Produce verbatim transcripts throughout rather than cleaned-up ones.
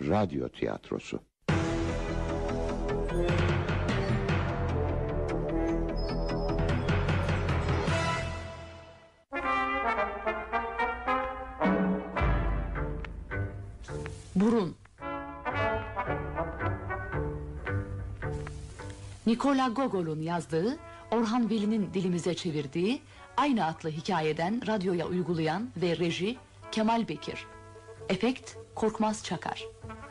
Radyo tiyatrosu. Burun. Nikola Gogol'un yazdığı, Orhan Veli'nin dilimize çevirdiği aynı adlı hikayeden radyoya uygulayan ve reji Kemal Bekir. Efekt Korkmaz Çakar.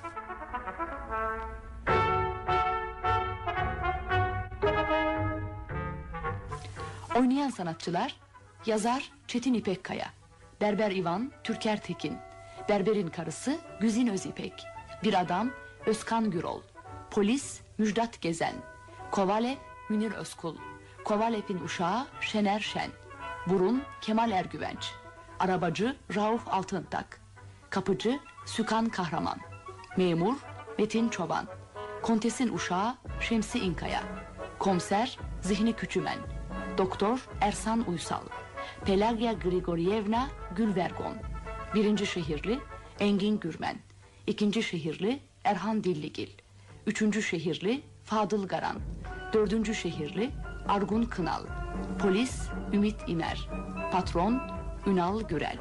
Oynayan sanatçılar: yazar Çetin İpekkaya, berber İvan Türker Tekin, berberin karısı Güzin Özipek, bir adam Özkan Gürol, polis Müjdat Gezen, Kovalev Münir Özkul, Kovalev'in uşağı Şener Şen, burun Kemal Ergüvenç, arabacı Rauf Altıntak, kapıcı Sükan Kahraman, memur Metin Çoban, kontesin uşağı Şemsi İnkaya, komiser Zihni Küçümen, doktor Ersan Uysal, Pelagya Grigorievna Gülvergon, birinci şehirli Engin Gürmen, ikinci şehirli Erhan Dilligil, üçüncü şehirli Fadıl Garan, dördüncü şehirli Argun Kınal, polis Ümit İmer, patron Ünal Gürel.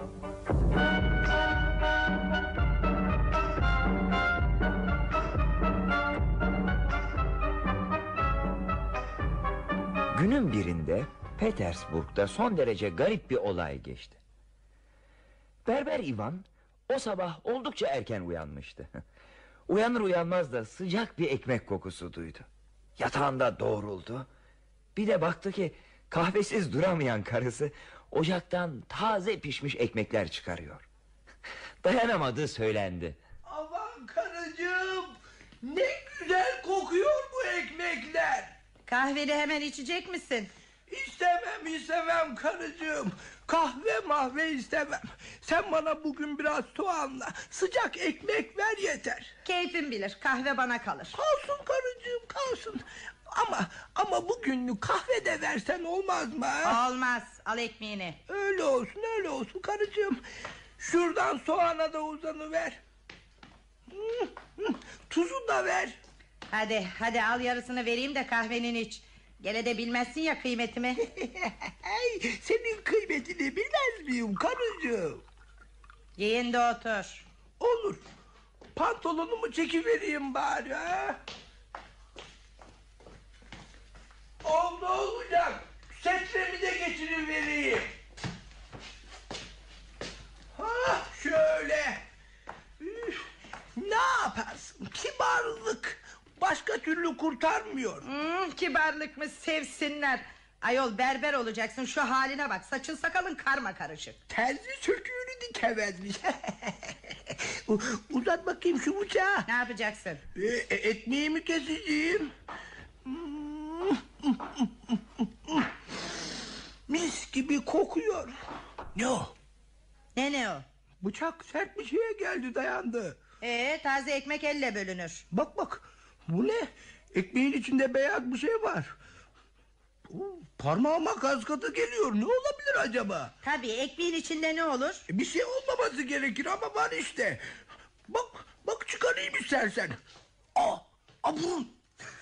Günün birinde Petersburg'da son derece garip bir olay geçti. Berber İvan o sabah oldukça erken uyanmıştı. Uyanır uyanmaz da sıcak bir ekmek kokusu duydu. Yatağında doğruldu. Bir de baktı ki kahvesiz duramayan karısı ocaktan taze pişmiş ekmekler çıkarıyor. Dayanamadığı söylendi. Aman karıcığım, ne güzel kokuyor bu ekmekler. Kahveni hemen içecek misin? İstemem istemem karıcığım. Kahve mahve istemem. Sen bana bugün biraz soğanla sıcak ekmek ver yeter. Keyfin bilir, kahve bana kalır. Kalsın karıcığım, kalsın. Ama ama bugünlük kahve de versen olmaz mı? Olmaz, al ekmeğini. Öyle olsun, öyle olsun karıcığım. Şuradan soğana da uzanıver. Tuzu da ver. Hadi hadi al, yarısını vereyim de kahvenin iç. Gene de bilmezsin ya kıymetimi. Senin kıymetini bilmez miyim karıcığım? Giyin de otur. Olur. Pantolonumu çekivereyim bari ha? Oldu olacak. Setremi de geçirivereyim. Ha şöyle. Üf, ne yaparsın? Kibarlık başka türlü kurtarmıyor. Hmm, kibarlık mı, sevsinler. Ayol, berber olacaksın, şu haline bak. Saçın sakalın karma karışık. Terzi söküğünü dikemezmiş. Uzat bakayım şu bıçağı. Ne yapacaksın? E, e, ekmeğimi keseceğim. Mis gibi kokuyor. Ne o? Ne ne o? Bıçak sert bir şeye geldi, dayandı. Ee, taze ekmek elle bölünür. Bak bak, bu ne? Ekmeğin içinde beyaz bir şey var. Oo, parmağıma gaz katı geliyor. Ne olabilir acaba? Tabii, ekmeğin içinde ne olur? E, bir şey olmaması gerekir ama var işte. Bak bak, çıkarayım istersen. Aa, aa burun.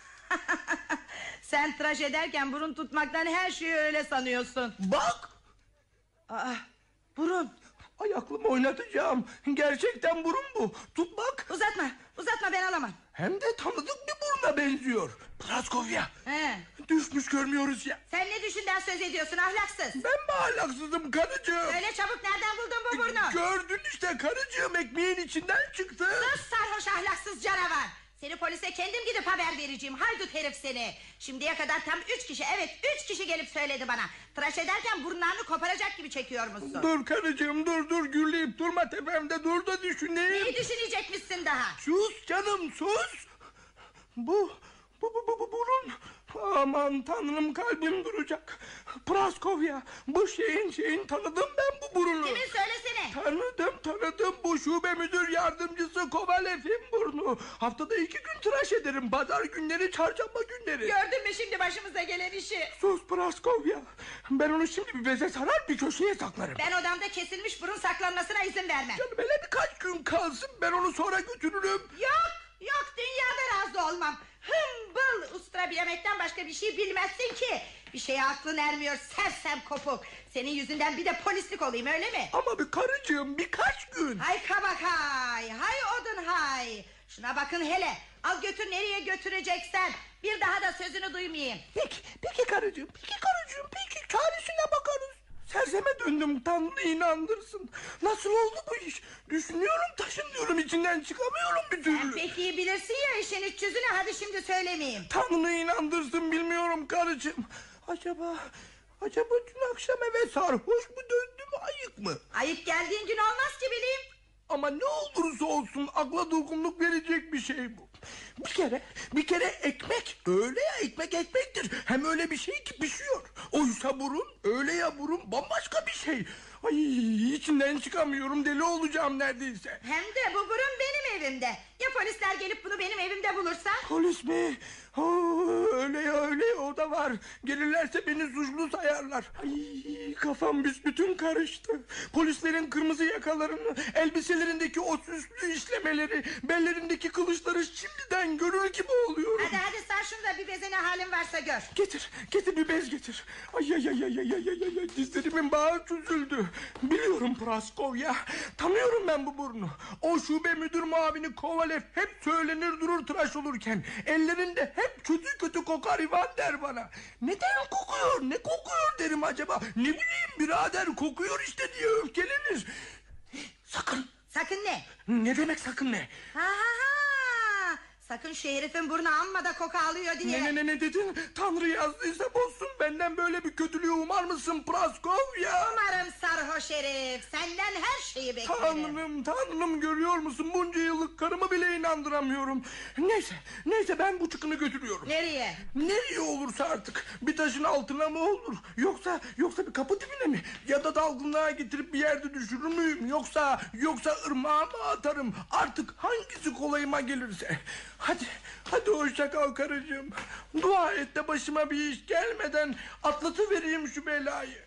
Sen tıraş ederken burun tutmaktan her şeyi öyle sanıyorsun. Bak. Aa, burun. Ay, aklımı oynatacağım. Gerçekten burun bu. Tut bak. Uzatma uzatma, ben alamam. Hem de tanıdık bir buruna benziyor. Praskovya. He. Düşmüş görmüyoruz ya. Sen ne düşünden söz ediyorsun ahlaksız? Ben mi ahlaksızım karıcığım? Söyle çabuk, nereden buldun bu burnu? Gördün işte karıcığım, ekmeğin içinden çıktı. Sus sarhoş ahlaksız canavar. Seni polise kendim gidip haber vereceğim. Haydut herif seni. Şimdiye kadar tam üç kişi, evet üç kişi gelip söyledi bana. Tıraş ederken burunlarını koparacak gibi çekiyormuşsun. Dur karıcığım, dur dur, gürleyip durma tepemde, dur da düşüneyim. Neyi düşünecekmişsin daha? Sus canım, sus. Bu bu bu bu, bu burun. Aman tanrım, kalbim duracak. Praskovya, bu şeyin şeyin tanıdım ben bu burunu. Kimin, söylesene. Tanıdım tanıdım, bu şu şube müdür yardımcısı Kovalev'in burnu. Haftada iki gün tıraş ederim. Pazar günleri, çarşamba günleri. Gördün mü şimdi başımıza gelen işi? Sus Praskovya. Ben onu şimdi bir beze sarar, bir köşeye saklarım. Ben odamda kesilmiş burun saklanmasına izin vermem. Canım hele birkaç gün kalsın, ben onu sonra götürürüm. Yok yok, dünyada razı olmam. Hımbıl ustura bilemekten başka bir şey bilmezsin ki. Bir şeye aklın ermiyor sersem kopuk. Senin yüzünden bir de polislik olayım, öyle mi? Ama bir karıcığım, birkaç gün. Hay kabak hay, hay odun hay. Şuna bakın hele, al götür nereye götüreceksen. Bir daha da sözünü duymayayım. Peki, peki karıcığım, peki karıcığım, peki çaresine bakarız. Serseme döndüm, Tanrı inandırsın. Nasıl oldu bu iş? Düşünüyorum, taşınıyorum, içinden çıkamıyorum bir türlü. Sen pek iyi bilirsin ya işin iç yüzünü, hadi şimdi söylemeyeyim. Tanrı inandırsın, bilmiyorum karıcığım. Acaba, acaba dün akşam eve sarhoş mu döndüm, ayık mı? Ayıp geldiğin gün olmaz ki bileyim. Ama ne olursa olsun akla durgunluk verecek bir şey bu. Bir kere, bir kere ekmek, öyle ya ekmek ekmektir. Hem öyle bir şey ki pişiyor. Oysa burun, öyle ya burun bambaşka bir şey. Ay, içinden çıkamıyorum, deli olacağım neredeyse. Hem de bu burun benim evimde. Ya polisler gelip bunu benim evimde bulursa? Polis mi? Oo, öyle ya öyle ya, o da var. Gelirlerse beni suçlu sayarlar. Ay, kafam büsbütün karıştı. Polislerin kırmızı yakalarını, elbiselerindeki o süslü işlemeleri, bellerindeki kılıçları şimdiden görür gibi oluyorum. Hadi hadi sar şunu da bir beze, ne halin varsa gör. Getir, getir bir bez getir. Ay ay ay ay ay ay ay ay, dizlerimin bağı çözüldü. Biliyorum Praskovya, tanıyorum ben bu burnu. O şube müdür muavini Kovalev hep söylenir durur tıraş olurken. Ellerinde hep kötü kötü kokar Ivan der bana. Neden kokuyor, ne kokuyor derim acaba. Ne bileyim birader, kokuyor işte diye öfkelenir. Sakın. Sakın ne? Ne demek sakın ne? Ha ha ha. Sakın şu herifin burnu amma da koku alıyor diye. Ne ne ne ne dedin? Tanrı yazdıysa bozsun, benden böyle bir kötülüğü umar mısın Praskovya? Umarım sarhoş herif. Senden her şeyi beklerim. Tanrım tanrım, görüyor musun, bunca yıllık karımı bile inandıramıyorum. Neyse neyse, ben bu çıkını götürüyorum. Nereye? Nereye olursa artık, bir taşın altına mı olur, yoksa yoksa bir kapı dibine mi, ya da dalgınlığa getirip bir yerde düşürür müyüm, yoksa yoksa ırmağa mı atarım, artık hangisi kolayıma gelirse. Hadi hadi hoşça kal karıcığım. Dua et de başıma bir iş gelmeden atlatıvereyim şu belayı.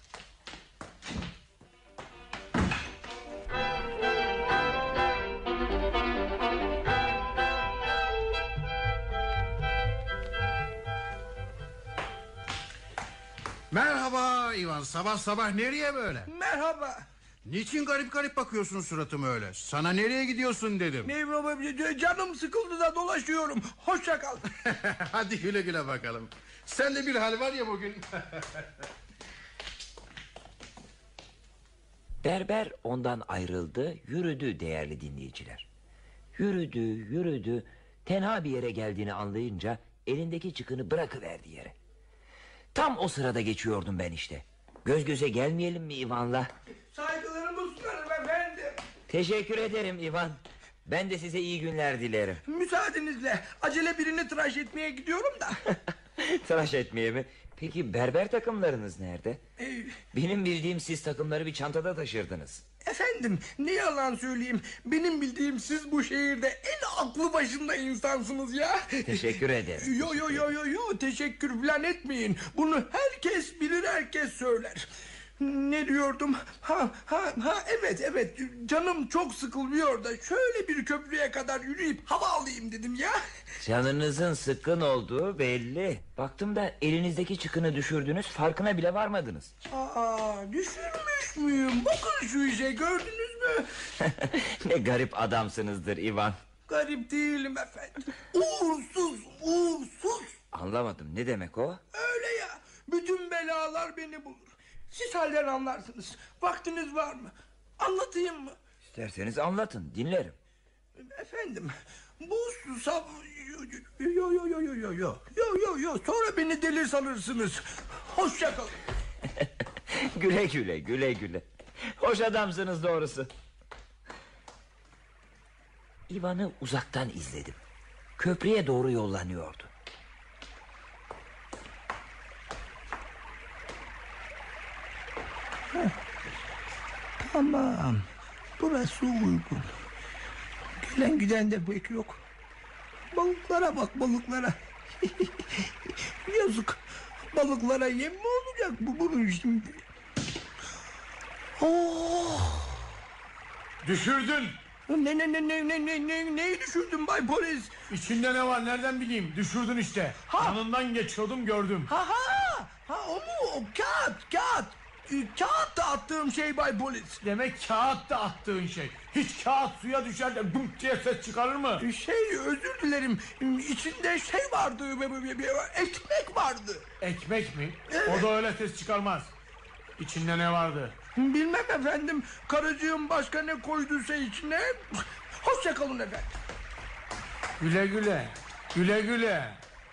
Merhaba Ivan, sabah sabah nereye böyle? Merhaba. Niçin garip garip bakıyorsun suratıma öyle? Sana nereye gidiyorsun dedim. Ne baba, canım sıkıldı da dolaşıyorum. Hoşça kal. Hadi güle güle bakalım. Sende bir hal var ya bugün. Berber ondan ayrıldı, yürüdü değerli dinleyiciler. Yürüdü, yürüdü, tenha bir yere geldiğini anlayınca elindeki çıkını bırakıverdi yere. Tam o sırada geçiyordum ben işte. Göz göze gelmeyelim mi Ivan'la? Saygılarımı sunarım efendim. Teşekkür ederim Ivan. Ben de size iyi günler dilerim. Müsaadenizle acele birini tıraş etmeye gidiyorum da. Tıraş etmeye mi? Peki berber takımlarınız nerede? Ee, Benim bildiğim siz takımları bir çantada taşırdınız. Efendim ne yalan söyleyeyim, benim bildiğim siz bu şehirde en aklı başında insansınız ya. Teşekkür ederim. Yo yo yo yo yo, teşekkür falan etmeyin. Bunu herkes bilir, herkes söyler. Ne diyordum? Ha ha ha, evet evet, canım çok sıkılıyor da şöyle bir köprüye kadar yürüyüp hava alayım dedim ya. Canınızın sıkkın olduğu belli. Baktım da elinizdeki çıkını düşürdünüz, farkına bile varmadınız. Aa, düşürmüş müyüm? Bakın şu işe, gördünüz mü? Ne garip adamsınızdır Ivan. Garip değilim efendim. Uğursuz, uğursuz. Anlamadım, ne demek o? Öyle ya, bütün belalar beni bulur. Siz halden anlarsınız. Vaktiniz var mı? Anlatayım mı? İsterseniz anlatın, dinlerim. Efendim, bu sab... Yo yo yo yo yo yo yo yo yo yo, sonra beni deli sanırsınız. Hoşça kalın. Güle güle, güle güle. Hoş adamsınız doğrusu. Ivan'ı uzaktan izledim. Köprüye doğru yollanıyordu. Tamam. Burası uygun. Gelen giden de pek yok. Balıklara bak, balıklara. Yazık. Balıklara yem mi olacak bu bunun şimdi? Oh! Düşürdün. Ne ne ne ne ne ne ne neyi düşürdün Bay Polis? İçinde ne var nereden bileyim? Düşürdün işte. Ha. Yanından geçiyordum gördüm. Ha ha! Ha o mu? O kağıt, kağıt. Ee, Kağıt da attığım şey Bay Polis. Demek kağıt da attığın şey. Hiç kağıt suya düşer de bum diye ses çıkarır mı? Ee, Şey özür dilerim. İçinde şey vardı, bir- bir- bir- ekmek vardı. Ekmek mi? O da öyle ses çıkarmaz. İçinde ne vardı? Bilmem efendim. Karıcığım başka ne koyduysa içine. Hoşça kalın efendim. Güle güle. Güle güle.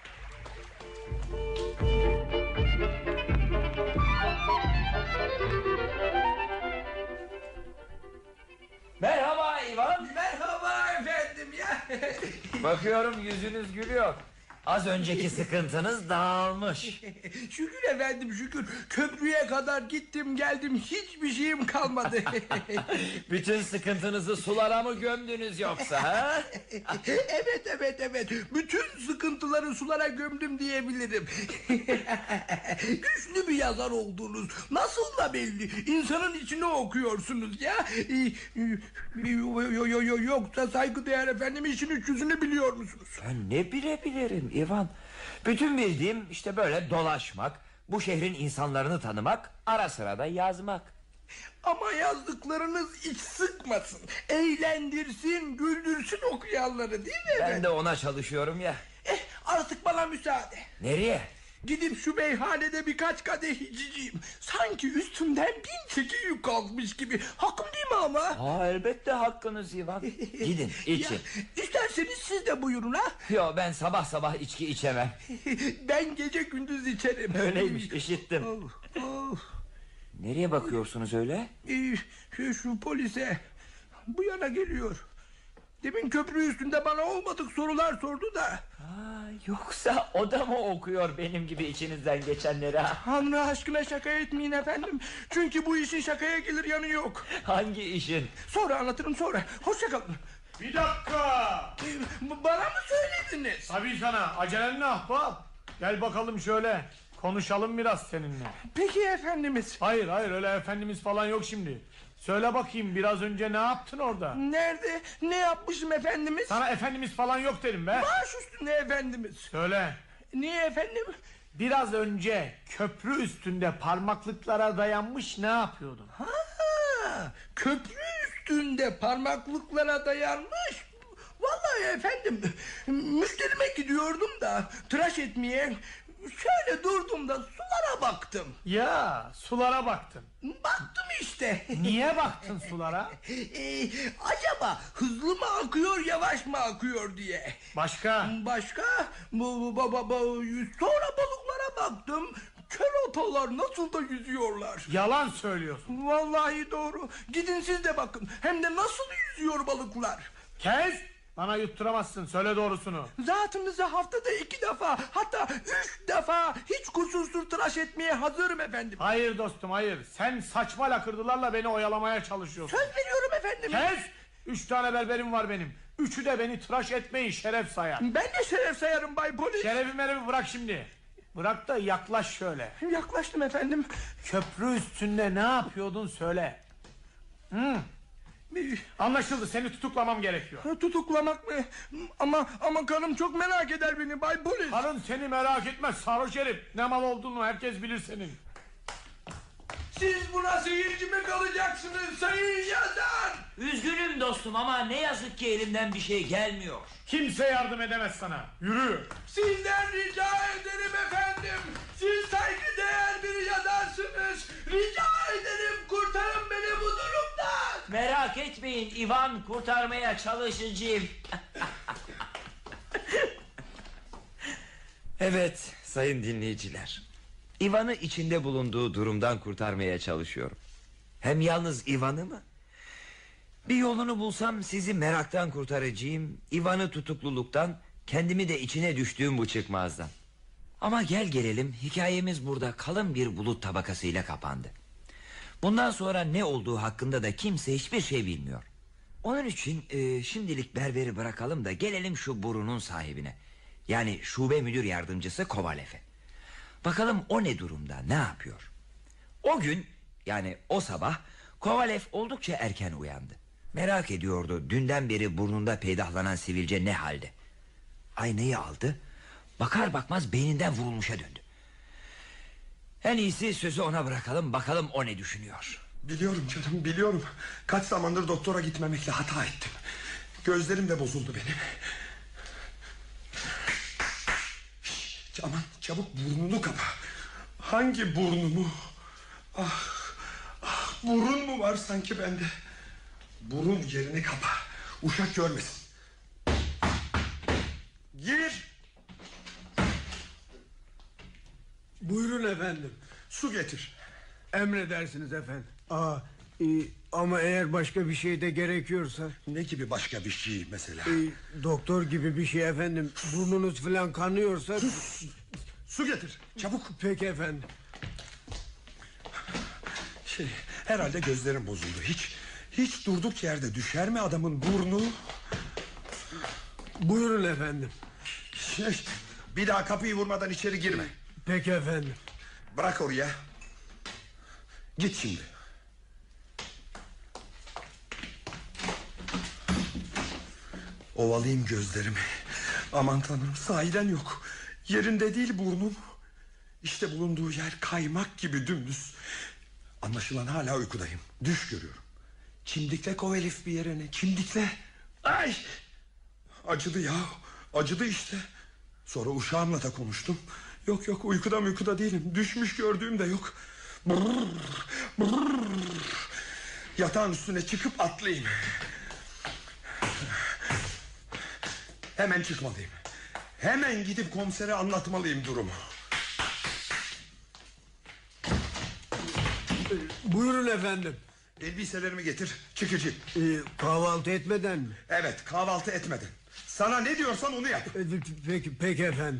Merhaba İvan. Merhaba efendim ya. Bakıyorum yüzünüz gülüyor. Az önceki sıkıntınız dağılmış. Şükür efendim şükür. Köprüye kadar gittim geldim, hiçbir şeyim kalmadı. Bütün sıkıntınızı sulara mı gömdünüz yoksa ha? Evet evet evet. Bütün sıkıntıları sulara gömdüm diyebilirim. Güçlü bir yazar olduğunuz nasıl da belli. İnsanın içine okuyorsunuz ya. Yo, yo, yo, yoksa saygıdeğer efendim işin üç yüzünü biliyor musunuz? Ben ne bilebilirim İvan. Bütün bildiğim işte böyle dolaşmak, bu şehrin insanlarını tanımak, ara sıra da yazmak. Ama yazdıklarınız iç sıkmasın, eğlendirsin, güldürsün okuyanları, değil mi efendim? Ben de ona çalışıyorum ya. Eh, artık bana müsaade. Nereye? Gidip şu meyhanede birkaç kadeh içeceğim. Sanki üstümden bin çeki yük kalkmış gibi. Hakkım değil mi ama? Aa, elbette hakkınız İvan. Gidin için. Ya, isterseniz siz de buyurun ha. Yo, ben sabah sabah içki içemem. Ben gece gündüz içerim. Öyleymiş, işittim. Oh, oh. Nereye bakıyorsunuz öyle? Ee, şu, şu polise bu yana geliyor. Demin köprü üstünde bana olmadık sorular sordu da. Aa, yoksa o da mı okuyor benim gibi içinizden geçenleri ha? Tanrı aşkına şaka etmeyin efendim. Çünkü bu işin şakaya gelir yanı yok. Hangi işin? Sonra anlatırım sonra. Hoşça kalın. Bir dakika. Ee, bana mı söylediniz? Tabii sana. Acelen ne ahbap? Gel bakalım şöyle. Konuşalım biraz seninle. Peki efendimiz. Hayır hayır öyle efendimiz falan yok şimdi. Söyle bakayım biraz önce ne yaptın orada? Nerede? Ne yapmışım efendimiz? Sana efendimiz falan yok dedim be. Baş üstüne efendimiz. Söyle. Niye efendim? Biraz önce köprü üstünde parmaklıklara dayanmış ne yapıyordun? Ha, köprü üstünde parmaklıklara dayanmış. Vallahi efendim, müşterime gidiyordum da tıraş etmeye. Şöyle durdum da sulara baktım. Ya sulara baktın. Baktım işte. Niye baktın sulara? Ee, acaba hızlı mı akıyor yavaş mı akıyor diye. Başka? Başka? Bu, bu, bu, bu, sonra balıklara baktım. Keratalar nasıl da yüzüyorlar. Yalan söylüyorsun. Vallahi doğru. Gidin siz de bakın. Hem de nasıl yüzüyor balıklar. Kes! Bana yutturamazsın, söyle doğrusunu. Zatınızı haftada iki defa, hatta üç defa hiç kusursuz tıraş etmeye hazırım efendim. Hayır dostum hayır. Sen saçma lakırdılarla beni oyalamaya çalışıyorsun. Söz veriyorum efendim. Kes! Üç tane berberim var benim. Üçü de beni tıraş etmeyi şeref sayar. Ben de şeref sayarım Bay Polis. Şerefi merefi bırak şimdi. Bırak da yaklaş şöyle. Yaklaştım efendim. Köprü üstünde ne yapıyordun söyle. Hı. Anlaşıldı, seni tutuklamam gerekiyor. Tutuklamak mı? Ama ama karım çok merak eder beni Bay Polis. Karın seni merak etmez sarhoş herif. Ne mal olduğunu herkes bilir senin. Siz buna seyirci mi kalacaksınız sayın yazar? Üzgünüm dostum ama ne yazık ki elimden bir şey gelmiyor. Kimse yardım edemez sana. Yürü. Sizden rica ederim efendim. Siz saygıdeğer bir yazarsınız. Rica ederim kurtarın beni bu durumdan. Merak etmeyin İvan, kurtarmaya çalışacağım. Evet sayın dinleyiciler, İvan'ı içinde bulunduğu durumdan kurtarmaya çalışıyorum. Hem yalnız İvan'ı mı? Bir yolunu bulsam sizi meraktan kurtaracağım, İvan'ı tutukluluktan, kendimi de içine düştüğüm bu çıkmazdan. Ama gel gelelim hikayemiz burada kalın bir bulut tabakasıyla kapandı. Bundan sonra ne olduğu hakkında da kimse hiçbir şey bilmiyor. Onun için e, şimdilik berberi bırakalım da gelelim şu burunun sahibine. Yani şube müdür yardımcısı Kovalev'e. Bakalım o ne durumda, ne yapıyor? O gün, yani o sabah Kovalev oldukça erken uyandı. Merak ediyordu dünden beri burnunda peydahlanan sivilce ne halde. Aynayı aldı, bakar bakmaz beyninden vurulmuşa döndü. En iyisi sözü ona bırakalım, bakalım o ne düşünüyor. Biliyorum canım, biliyorum. Kaç zamandır doktora gitmemekle hata ettim. Gözlerim de bozuldu benim. Şş, aman çabuk burnunu kapa. Hangi burnumu? Ah, ah, burun mu var sanki bende? Burun yerini kapa. Uşak görmesin. Gir. Buyurun efendim. Su getir. Emredersiniz efendim. Aa, e, ama eğer başka bir şey de gerekiyorsa. Ne gibi başka bir şey mesela? E, doktor gibi bir şey efendim. Burnunuz falan kanıyorsa. Sus. Su getir çabuk. Peki efendim. Şey, herhalde gözlerim bozuldu. Hiç hiç durduk yerde düşer mi adamın burnu? Buyurun efendim. Şey, bir daha kapıyı vurmadan içeri girme. Peki efendim. Bırak oraya. Git şimdi. Ovalayayım gözlerimi. Aman tanrım, sahiden yok. Yerinde değil burnum. İşte bulunduğu yer kaymak gibi dümdüz. Anlaşılan hala uykudayım. Düş görüyorum. Çimdikle Kovalov bir yerine. Çimdikle. Ay! Acıdı ya. Acıdı işte. Sonra uşağımla da konuştum. Yok yok, uykuda uykuda değilim. Düşmüş gördüğüm de yok. Brrr, brrr. Yatağın üstüne çıkıp atlayayım. Hemen çıkmalıyım. Hemen gidip komisere anlatmalıyım durumu. Buyurun efendim. Elbiselerimi getir, çıkacağım. E, kahvaltı etmeden mi? Evet, kahvaltı etmeden. Sana ne diyorsan onu yap. E, peki, peki efendim.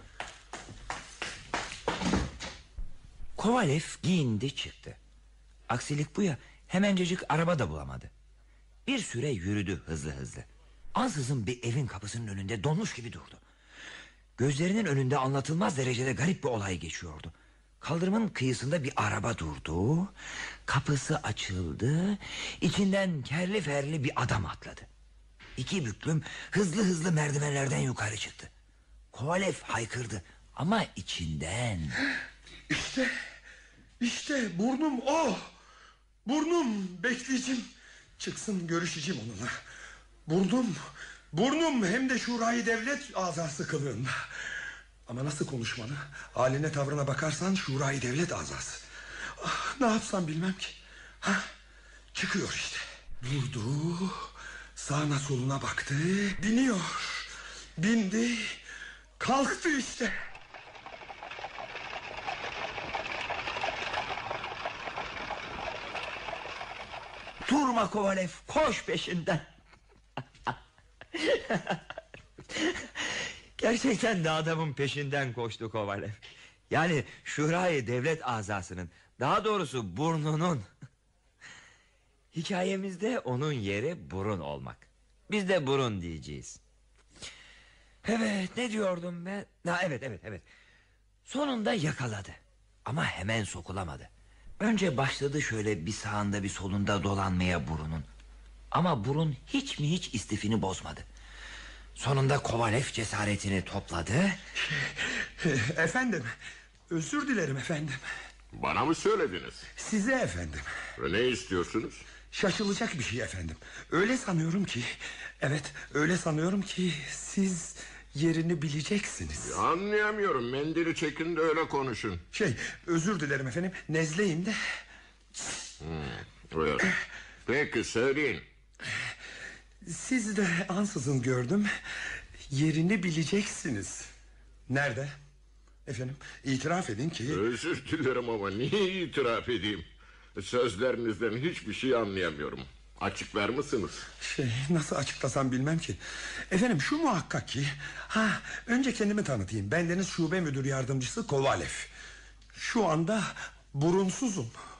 Kovalev giyindi çıktı. Aksilik bu ya, hemencecik araba da bulamadı. Bir süre yürüdü hızlı hızlı. Ansızın bir evin kapısının önünde donmuş gibi durdu. Gözlerinin önünde anlatılmaz derecede garip bir olay geçiyordu. Kaldırımın kıyısında bir araba durdu. Kapısı açıldı. İçinden kerli ferli bir adam atladı. İki büklüm hızlı hızlı merdivenlerden yukarı çıktı. Kovalev haykırdı ama içinden. İşte, işte burnum o. Burnum, bekleyeceğim. Çıksın, görüşeceğim onunla. Burnum, burnum hem de şurayı devlet azası kılığında. Ama nasıl konuşmalı? Haline tavrına bakarsan şurayı devlet azası. Ah, ne yapsam bilmem ki. Ha, çıkıyor işte. Durdu. Sağına soluna baktı. Biniyor. Bindi. Kalktı işte. Durma Kovalev, koş peşinden. Gerçekten de adamın peşinden koştu Kovalev. Yani şurayı devlet azasının, daha doğrusu burnunun. Hikayemizde onun yeri burun olmak. Biz de burun diyeceğiz. Evet, ne diyordum ben? Ha, evet evet evet. Sonunda yakaladı. Ama hemen sokulamadı. Önce başladı şöyle bir sağında bir solunda dolanmaya burunun. Ama burun hiç mi hiç istifini bozmadı. Sonunda Kovalev cesaretini topladı. Efendim, özür dilerim efendim. Bana mı söylediniz? Size efendim. Ve ne istiyorsunuz? Şaşılacak bir şey efendim. Öyle sanıyorum ki, evet öyle sanıyorum ki siz yerini bileceksiniz. Ya anlayamıyorum. Mendili çekin de öyle konuşun. Şey, özür dilerim efendim, nezleyim de. Hmm, evet. Peki söyleyin. Siz de ansızın gördüm. Yerini bileceksiniz. Nerede? Efendim, itiraf edin ki... Özür dilerim ama niye itiraf edeyim? Sözlerinizden hiçbir şey anlayamıyorum. Açıklar mısınız? Şey, nasıl açıklasam bilmem ki. Efendim, şu muhakkak ki... Ha, önce kendimi tanıtayım. Bendeniz şube müdür yardımcısı Kovalev. Şu anda burunsuzum.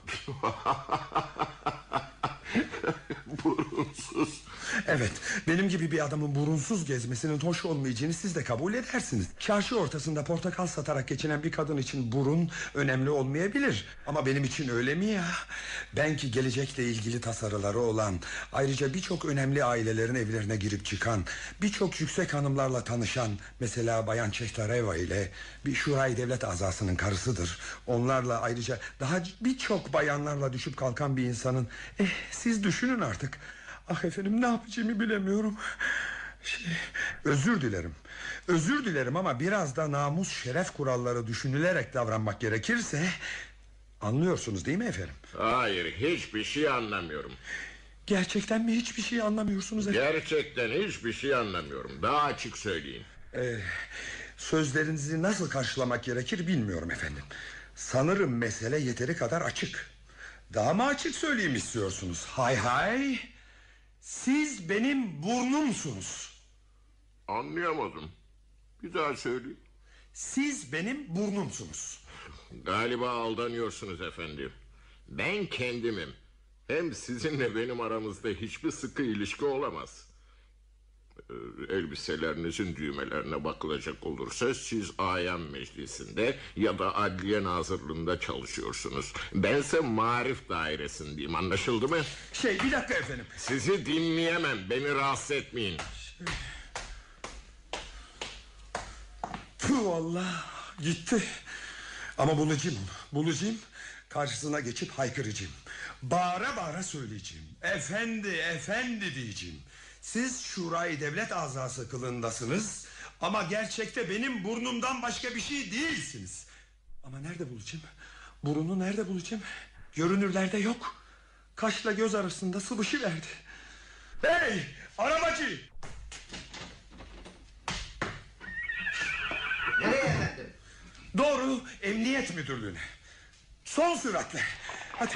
Burunsuz. Evet, benim gibi bir adamın burunsuz gezmesinin hoş olmayacağını siz de kabul edersiniz. Çarşı ortasında portakal satarak geçinen bir kadın için burun önemli olmayabilir. Ama benim için öyle mi ya? Ben ki gelecekle ilgili tasarıları olan, ayrıca birçok önemli ailelerin evlerine girip çıkan, birçok yüksek hanımlarla tanışan, mesela Bayan Çehtareva ile bir şurayı devlet azasının karısıdır. Onlarla ayrıca daha birçok bayanlarla düşüp kalkan bir insanın, eh siz düşünün artık. Ah efendim, ne yapacağımı bilemiyorum. Şey, özür dilerim. Özür dilerim ama biraz da namus şeref kuralları düşünülerek davranmak gerekirse... Anlıyorsunuz değil mi efendim? Hayır, hiçbir şey anlamıyorum. Gerçekten mi hiçbir şey anlamıyorsunuz efendim? Gerçekten hiçbir şey anlamıyorum. Daha açık söyleyin. Ee, sözlerinizi nasıl karşılamak gerekir bilmiyorum efendim. Sanırım mesele yeteri kadar açık. Daha mı açık söyleyeyim istiyorsunuz? Hay hay. Siz benim burnumsunuz. Anlayamadım. Bir daha söyleyin. Siz benim burnumsunuz. Galiba aldanıyorsunuz efendim. Ben kendimim. Hem sizinle benim aramızda hiçbir sıkı ilişki olamaz. Ee, elbiselerinizin düğmelerine bakılacak olursa siz ayan meclisinde ya da adliye nazırlığında çalışıyorsunuz. Bense marif dairesindeyim, anlaşıldı mı? Şey, bir dakika efendim. Sizi dinleyemem, beni rahatsız etmeyin. Puh, Allah, gitti. Ama bulacağım onu, bulacağım. Karşısına geçip haykıracağım. Bağıra bağıra söyleyeceğim. Efendi, efendi diyeceğim. Siz şurayı devlet azası kılığındasınız, ama gerçekte benim burnumdan başka bir şey değilsiniz. Ama nerede bulacağım? Burunu nerede bulacağım? Görünürlerde yok. Kaşla göz arasında sıvışıverdi. Hey, arabacı! Nereye efendim? Doğru, emniyet müdürlüğüne. Son süratle. Hadi.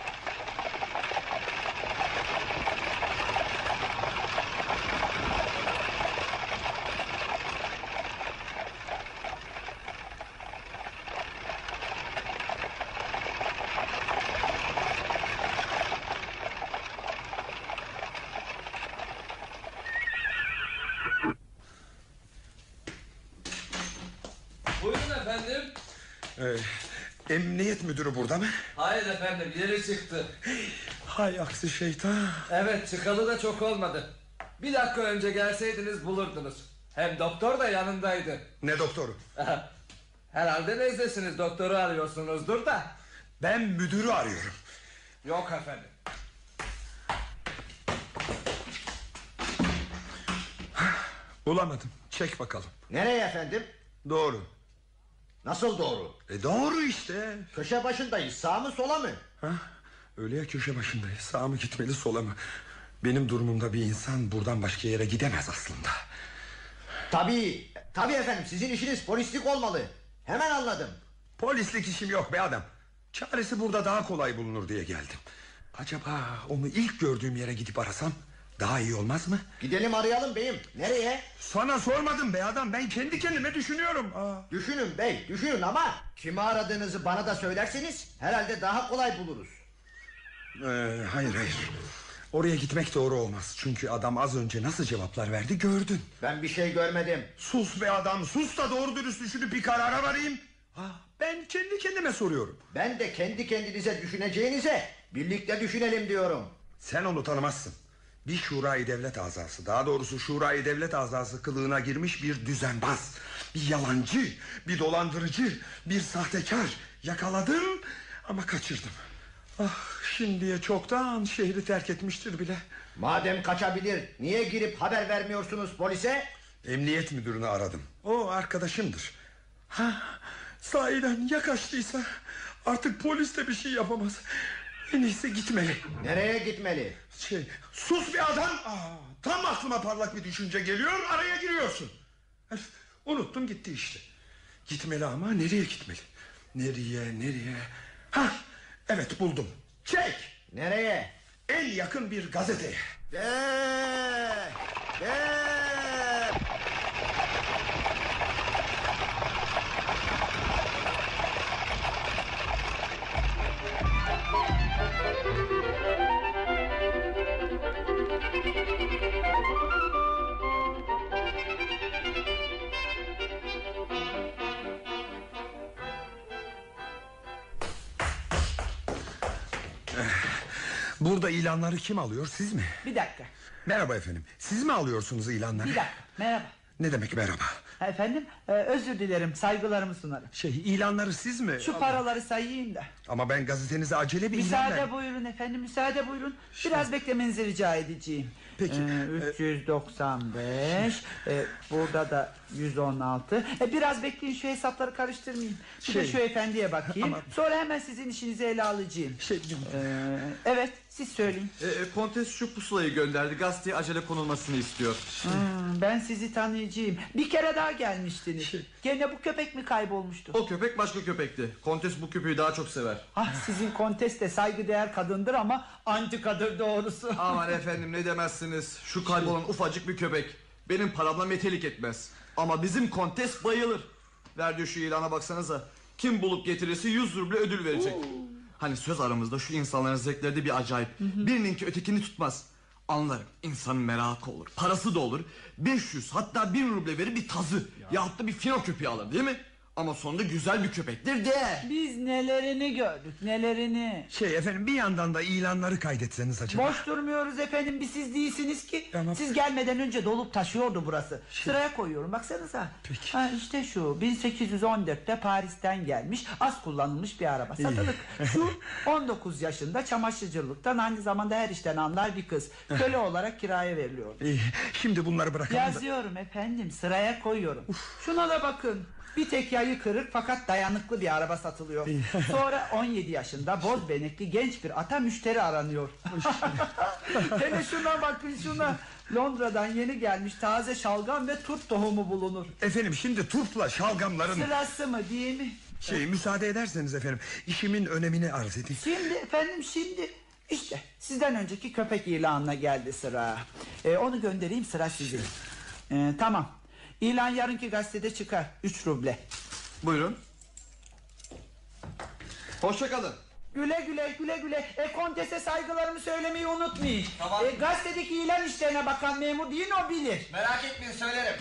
Buyurun efendim. Ee, emniyet müdürü burada mı? Hayır efendim, yeri çıktı. Hay aksi şeytan. Evet, çıkalı da çok olmadı. Bir dakika önce gelseydiniz bulurdunuz. Hem doktor da yanındaydı. Ne doktoru? Herhalde nezdesiniz, doktoru arıyorsunuzdur da. Ben müdürü arıyorum. Yok efendim. Bulamadım, çek bakalım. Nereye efendim? Doğru. Nasıl doğru? E doğru işte. Köşe başındayız, sağ mı sola mı? Ha? Öyle ya, köşe başındayız. Sağa mı gitmeli, sola mı? Benim durumumda bir insan buradan başka yere gidemez aslında. Tabii, tabii efendim, sizin işiniz polislik olmalı. Hemen anladım. Polislik işim yok be adam. Çaresi burada daha kolay bulunur diye geldim. Acaba onu ilk gördüğüm yere gidip arasam daha iyi olmaz mı? Gidelim arayalım beyim. Nereye? Sana sormadım be adam, ben kendi kendime düşünüyorum. Aa. Düşünün bey, düşünün ama kimi aradığınızı bana da söylerseniz herhalde daha kolay buluruz. Ee, hayır hayır. Oraya gitmek doğru olmaz. Çünkü adam az önce nasıl cevaplar verdi gördün. Ben bir şey görmedim. Sus be adam, sus da doğru dürüst düşünüp bir karara varayım. Ha, ben kendi kendime soruyorum. Ben de kendi kendinize düşüneceğinize birlikte düşünelim diyorum. Sen onu tanımazsın. Bir şurayı devlet azası, daha doğrusu şurayı devlet azası kılığına girmiş bir düzenbaz, bir yalancı, bir dolandırıcı, bir sahtekar. Yakaladım ama kaçırdım. Ah, şimdiye çoktan şehri terk etmiştir bile. Madem kaçabilir, niye girip haber vermiyorsunuz polise? Emniyet müdürünü aradım. O arkadaşımdır. Ha, sahiden ya kaçtıysa artık polis de bir şey yapamaz. En iyisi gitmeli. Nereye gitmeli? Şey, sus bir adam. Aa, tam aklıma parlak bir düşünce geliyor, araya giriyorsun. Öf, unuttum gitti işte. Gitmeli ama nereye gitmeli? Nereye nereye? Ha, evet buldum. Çek. Nereye? En yakın bir gazeteye. De, de. Burada ilanları kim alıyor, siz mi? Bir dakika. Merhaba efendim, siz mi alıyorsunuz ilanları? Bir dakika, merhaba. Ne demek merhaba? Efendim, e, özür dilerim, saygılarımı sunarım. Şey, ilanları siz mi? Şu paraları sayayım da. Ama ben gazetenize acele bir Müsaade ilan ver. buyurun efendim, müsaade buyurun. Biraz beklemenizi rica edeceğim. Peki. Ee, üç yüz doksan beş, e, burada da yüz on altı. E, biraz bekleyin, şu hesapları karıştırmayayım. Bir Şey- de şu efendiye bakayım. Ama- Sonra hemen sizin işinizi ele alacağım. Şey, Ee, evet, siz söyleyin. E, e, Kontes şu pusulayı gönderdi. Gazeteye acele konulmasını istiyor. Hmm, ben sizi tanıyacağım. Bir kere daha gelmiştiniz. Gene bu köpek mi kaybolmuştu? O köpek başka köpekti. Kontes bu köpeği daha çok sever. Ah, sizin kontes de saygıdeğer kadındır ama antikadır doğrusu. Aman efendim, ne demezsiniz. Şu kaybolan ufacık bir köpek. Benim paramla metelik etmez. Ama bizim kontes bayılır. Verdiği şu ilana baksanıza. Kim bulup getirirse yüz ruble ödül verecek. Hani söz aramızda şu insanların zevkleri de bir acayip. Birininki ötekini tutmaz. Anlarım, insanın merakı olur, parası da olur. Beş yüz hatta bin ruble verir bir tazı ya. Yahut da bir fino köpeği alır, değil mi? Ama sonunda güzel bir köpektir de. Biz nelerini gördük, nelerini. Şey efendim, bir yandan da ilanları kaydetseniz acaba. Boş durmuyoruz efendim, bir siz değilsiniz ki. Tamam. Siz gelmeden önce dolup taşıyordu burası. Sıraya koyuyorum, baksanıza. Peki. Ha, işte şu bin sekiz yüz on dörtte Paris'ten gelmiş, az kullanılmış bir araba, satılık. Şu on dokuz yaşında çamaşırcılıktan, aynı zamanda her işten anlar bir kız. Köle olarak kiraya veriliyor. İyi, şimdi bunları bırakalım da. Yazıyorum efendim, sıraya koyuyorum. Şuna da bakın. Bir tek yayı kırık fakat dayanıklı bir araba satılıyor. Sonra on yedi yaşında boz benekli genç bir ata müşteri aranıyor. Hele şuna bakın, şuna. Londra'dan yeni gelmiş taze şalgam ve turp tohumu bulunur. Efendim, şimdi turpla şalgamların... Sırası mı değil mi? Şey, müsaade ederseniz efendim, işimin önemini arz edeyim. Şimdi efendim, şimdi işte sizden önceki köpek ilanına geldi sıra. Ee, onu göndereyim, sıra sizin. Ee, tamam. İlan yarınki gazetede çıkar. Üç ruble. Buyurun. Hoşça kalın. Güle güle, güle güle. E, kontese saygılarımı söylemeyi unutmayın. Tamam. E, gazetedeki ilan işlerine bakan memur değil, o bilir. Merak etmeyin, söylerim.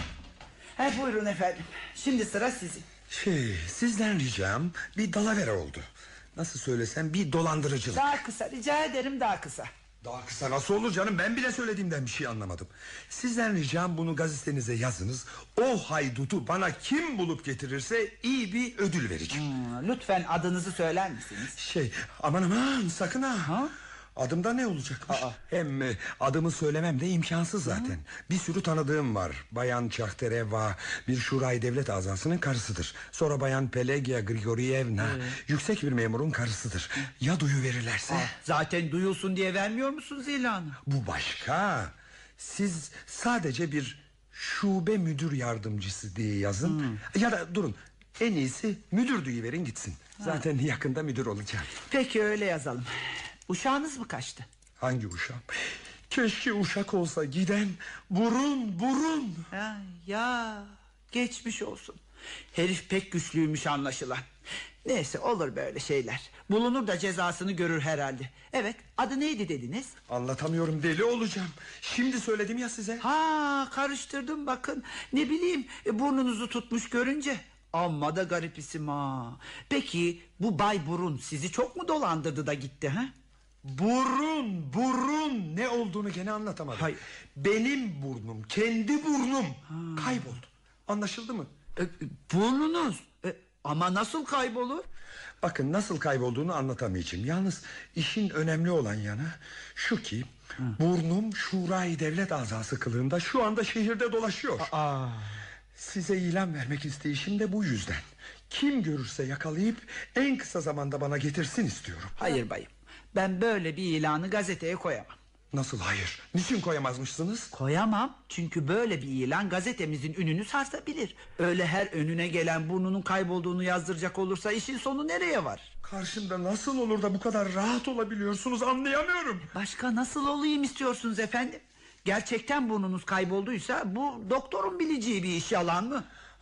He, buyurun efendim. Şimdi sıra sizin. Şey, sizden ricam bir dalavere oldu. Nasıl söylesem, bir dolandırıcılık. Daha kısa, rica ederim, daha kısa. Daha kısa nasıl olur canım, ben bile söylediğimden bir şey anlamadım. Sizden ricam bunu gazetenize yazınız. O haydutu bana kim bulup getirirse iyi bir ödül vereceğim. Hmm, lütfen adınızı söyler misiniz? Şey, aman aman, sakın ha, ha? Adımda ne olacakmış? Aa. Hem e, adımı söylemem de imkansız zaten. Hı. Bir sürü tanıdığım var. Bayan Çahtereva bir şurayı devlet azasının karısıdır. Sonra Bayan Pelagia Grigorievna Hı. yüksek bir memurun karısıdır. Ya duyuverirlerse? Aa, zaten duyulsun diye vermiyor musunuz ilanı? Bu başka. Siz sadece bir şube müdür yardımcısı diye yazın. Hı. Ya da durun, en iyisi müdür duyuverin gitsin. Ha. Zaten yakında müdür olacağım. Peki öyle yazalım. Uşağınız mı kaçtı? Hangi uşak? Keşke uşak olsa, giden burun burun. Ya, ya geçmiş olsun. Herif pek güçlüymüş anlaşılan. Neyse, olur böyle şeyler. Bulunur da cezasını görür herhalde. Evet, adı neydi dediniz? Anlatamıyorum, deli olacağım. Şimdi söyledim ya size. Ha, karıştırdım bakın. Ne bileyim, e, burnunuzu tutmuş görünce. Amma da garip isim ha. Peki bu Bay Burun sizi çok mu dolandırdı da gitti ha? Burun, burun ne olduğunu gene anlatamadım. Hayır. Benim burnum, kendi burnum ha. kayboldu. Anlaşıldı mı? E, burnunuz? E, ama nasıl kaybolur? Bakın, nasıl kaybolduğunu anlatamayacağım. Yalnız işin önemli olan yanı şu ki... Hı. Burnum şurayı devlet azası kılığında şu anda şehirde dolaşıyor. Aa. Size ilan vermek isteyişim de bu yüzden. Kim görürse yakalayıp en kısa zamanda bana getirsin istiyorum. Hayır bayım, ben böyle bir ilanı gazeteye koyamam. Nasıl hayır? Niçin koyamazmışsınız? Koyamam çünkü böyle bir ilan gazetemizin ününü sarsabilir. Öyle her önüne gelen burnunun kaybolduğunu yazdıracak olursa işin sonu nereye var? Karşımda nasıl olur da bu kadar rahat olabiliyorsunuz, anlayamıyorum. Başka nasıl olayım istiyorsunuz efendim? Gerçekten burnunuz kaybolduysa bu doktorun bileceği bir iş, yalan mı?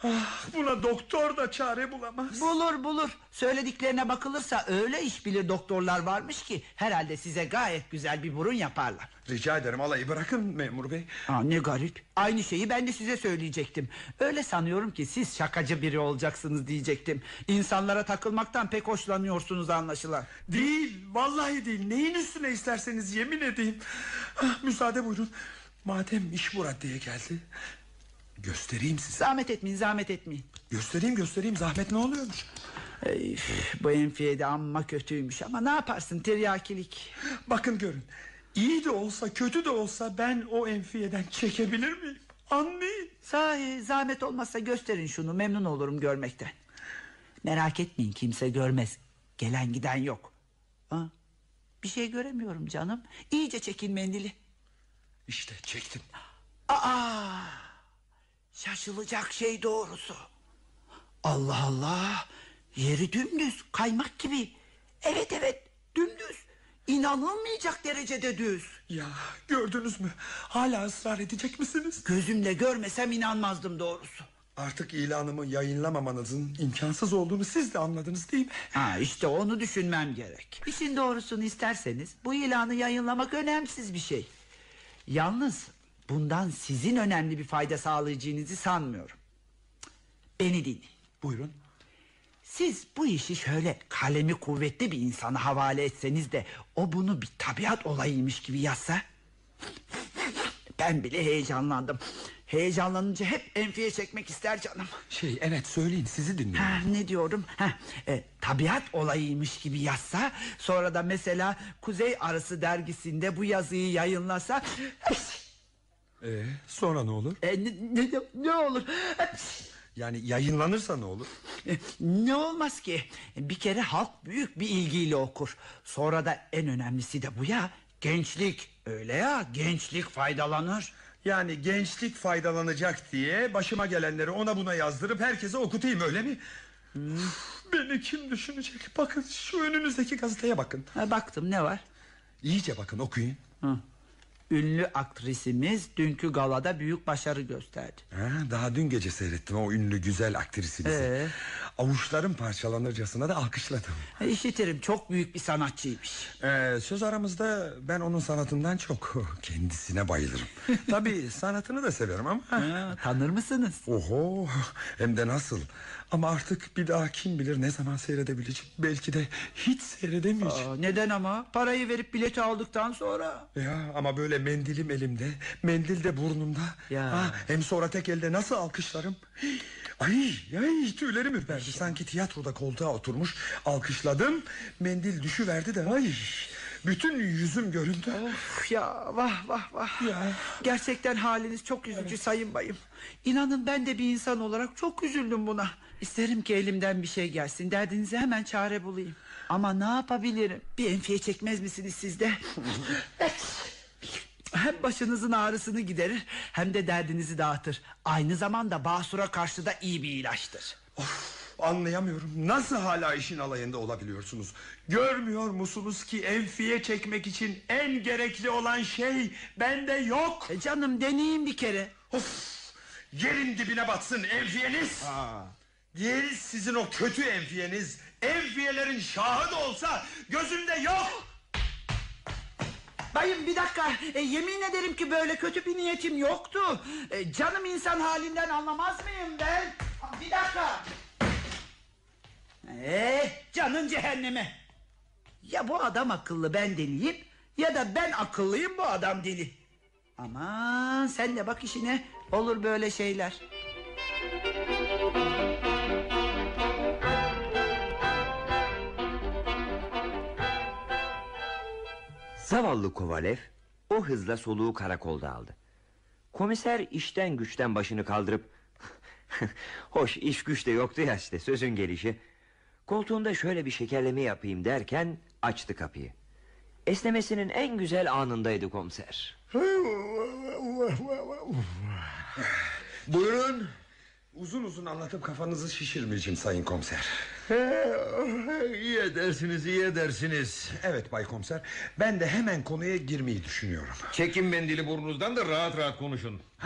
Ah, buna doktor da çare bulamaz. Bulur bulur. Söylediklerine bakılırsa öyle iş bilir doktorlar varmış ki herhalde size gayet güzel bir burun yaparlar. Rica ederim, alayı bırakın memur bey. Aa, ne garip. Aynı şeyi ben de size söyleyecektim. Öyle sanıyorum ki siz şakacı biri olacaksınız diyecektim. İnsanlara takılmaktan pek hoşlanıyorsunuz anlaşılan. Değil, vallahi değil. Neyin üstüne isterseniz yemin edeyim. Ah, müsaade buyurun. Madem iş bu raddeye geldi, göstereyim size. Zahmet etmeyin, zahmet etmeyin. Göstereyim göstereyim, zahmet ne oluyormuş? Ey, bu enfiye de amma kötüymüş ama ne yaparsın, tiryakilik. Bakın görün, iyi de olsa kötü de olsa ben o enfiyeden çekebilir miyim? Anlayın. Sahi zahmet olmazsa gösterin şunu, memnun olurum görmekten. Merak etmeyin, kimse görmez. Gelen giden yok. Ha? Bir şey göremiyorum canım. İyice çekin mendili. İşte çektim. Aa! Şaşılacak şey doğrusu. Allah Allah. Yeri dümdüz, kaymak gibi. Evet evet, dümdüz. İnanılmayacak derecede düz. Ya gördünüz mü? Hala ısrar edecek misiniz? Gözümle görmesem inanmazdım doğrusu. Artık ilanımı yayınlamamanızın imkansız olduğunu siz de anladınız değil mi? Ha, işte onu düşünmem gerek. İşin doğrusunu isterseniz bu ilanı yayınlamak önemsiz bir şey. Yalnız bundan sizin önemli bir fayda sağlayacağınızı sanmıyorum. Beni dinleyin. Buyurun. Siz bu işi şöyle kalemi kuvvetli bir insana havale etseniz de o bunu bir tabiat olayıymış gibi yazsa, ben bile heyecanlandım. Heyecanlanınca hep enfiye çekmek ister canım. Şey evet, söyleyin, sizi dinliyorum. Ha, ne diyorum? Ha, e, tabiat olayıymış gibi yazsa, sonra da mesela Kuzey Arısı dergisinde bu yazıyı yayınlasa. Ee, sonra ne olur? E, ne, ne, ne olur? Yani yayınlanırsa ne olur? E, ne olmaz ki? Bir kere halk büyük bir ilgiyle okur. Sonra da en önemlisi de bu ya, gençlik. Öyle ya, gençlik faydalanır. Yani gençlik faydalanacak diye başıma gelenleri ona buna yazdırıp herkese okutayım, öyle mi? Hmm. Beni kim düşünecek? Bakın şu önünüzdeki gazeteye bakın. Ha, baktım, ne var? İyice bakın, okuyun. Hı. Ünlü aktrisimiz dünkü galada büyük başarı gösterdi. Ha, daha dün gece seyrettim o ünlü güzel aktrisimizi. Ee? Avuçlarım parçalanırcasına da alkışladım. E, işitirim, çok büyük bir sanatçıymış. Ee, söz aramızda ben onun sanatından çok kendisine bayılırım. Tabii sanatını da severim ama. Ha, tanır mısınız? Oho, hem de nasıl. Ama artık bir daha kim bilir ne zaman seyredebileceğim. Belki de hiç seyredemeyeceğim. Aa, neden ama? Parayı verip bileti aldıktan sonra. Ya ama böyle mendilim elimde, mendil de burnumda. Ya. Ha, hem sonra tek elde nasıl alkışlarım? Ay, ay tüylerim ürperdi. Sanki tiyatroda koltuğa oturmuş, alkışladım. Mendil düşüverdi de ay. Bütün yüzüm göründü. Of ya, vah vah vah. Ya. Gerçekten haliniz çok üzücü, evet. Sayın bayım. İnanın ben de bir insan olarak çok üzüldüm buna. İsterim ki elimden bir şey gelsin, derdinize hemen çare bulayım. Ama ne yapabilirim? Bir enfiye çekmez misiniz siz de? Hem başınızın ağrısını giderir, hem de derdinizi dağıtır. Aynı zamanda basura karşı da iyi bir ilaçtır. Of, anlayamıyorum. Nasıl hala işin alayında olabiliyorsunuz? Görmüyor musunuz ki enfiye çekmek için en gerekli olan şey bende yok. E canım, deneyin bir kere. Of, yerin dibine batsın enfiyeniz. Aa. Değil sizin o kötü enfiyeniz. Enfiyelerin şahı da olsa gözümde yok. Bayım bir dakika, e, yemin ederim ki böyle kötü bir niyetim yoktu. E, canım insan halinden anlamaz mıyım ben? Bir dakika. Eee canın cehenneme. Ya bu adam akıllı, ben deliyim, ya da ben akıllıyım, bu adam deli. Aman sen de bak işine, olur böyle şeyler. Zavallı Kovalev o hızla soluğu karakolda aldı. Komiser işten güçten başını kaldırıp hoş iş güç de yoktu ya işte, sözün gelişi. Koltuğunda şöyle bir şekerleme yapayım derken açtı kapıyı. Esnemesinin en güzel anındaydı komiser. Buyurun. Uzun uzun anlatıp kafanızı şişirmeyeceğim sayın komiser. İyi edersiniz, iyi edersiniz. Evet bay komiser, ben de hemen konuya girmeyi düşünüyorum. Çekin mendili burnunuzdan da rahat rahat konuşun. Hah,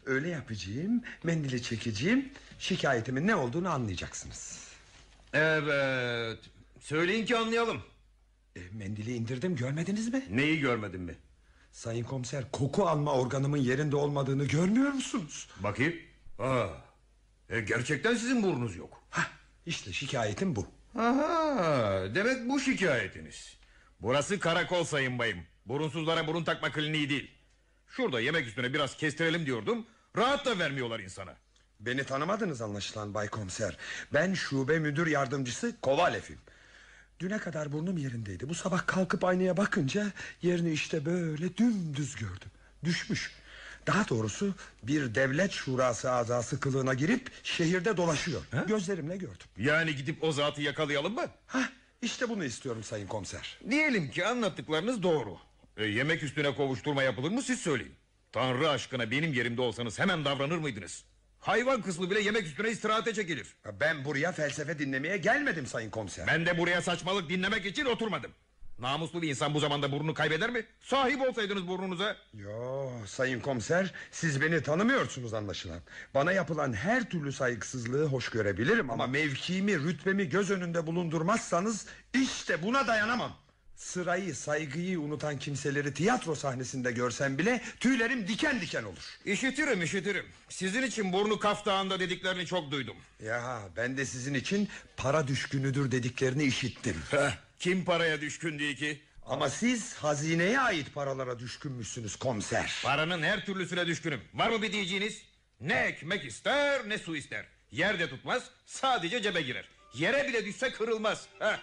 öyle yapacağım, mendili çekeceğim, şikayetimin ne olduğunu anlayacaksınız. Evet. Söyleyin ki anlayalım. E, mendili indirdim, görmediniz mi? Neyi görmedin mi? Sayın komiser, koku alma organımın yerinde olmadığını görmüyor musunuz? Bakayım. Aa, e, gerçekten sizin burnunuz yok. Hah, işte şikayetim bu. Aha, demek bu şikayetiniz. Burası karakol sayın bayım. Burunsuzlara burun takma kliniği değil. Şurada yemek üstüne biraz kestirelim diyordum. Rahat da vermiyorlar insana. Beni tanımadınız anlaşılan Bay Komiser. Ben şube müdür yardımcısı Kovalev'im. Düne kadar burnum yerindeydi. Bu sabah kalkıp aynaya bakınca yerini işte böyle dümdüz gördüm. Düşmüş. Daha doğrusu bir devlet şurası azası kılığına girip şehirde dolaşıyor. Ha? Gözlerimle gördüm. Yani gidip o zatı yakalayalım mı? Hah, işte bunu istiyorum sayın komiser. Diyelim ki anlattıklarınız doğru. E, yemek üstüne kovuşturma yapılır mı siz söyleyin. Tanrı aşkına benim yerimde olsanız hemen davranır mıydınız? Hayvan kısmı bile yemek üstüne istirahate çekilir. Ben buraya felsefe dinlemeye gelmedim sayın komiser. Ben de buraya saçmalık dinlemek için oturmadım. Namuslu bir insan bu zamanda burnunu kaybeder mi? Sahip olsaydınız burnunuza. Yo sayın komiser, siz beni tanımıyorsunuz anlaşılan. Bana yapılan her türlü saygısızlığı hoş görebilirim ama mevkimi, rütbemi göz önünde bulundurmazsanız işte buna dayanamam. Sırayı, saygıyı unutan kimseleri tiyatro sahnesinde görsem bile tüylerim diken diken olur. İşitirim işitirim. Sizin için burnu kaftağında dediklerini çok duydum. Ya ben de sizin için para düşkünüdür dediklerini işittim. Heh, kim paraya düşkün değil ki? Ama siz hazineye ait paralara düşkünmüşsünüz komiser. Paranın her türlüsüne düşkünüm. Var mı bir diyeceğiniz? Ne ekmek ister ne su ister. Yerde tutmaz, sadece cebe girer. Yere bile düşse kırılmaz. Heh.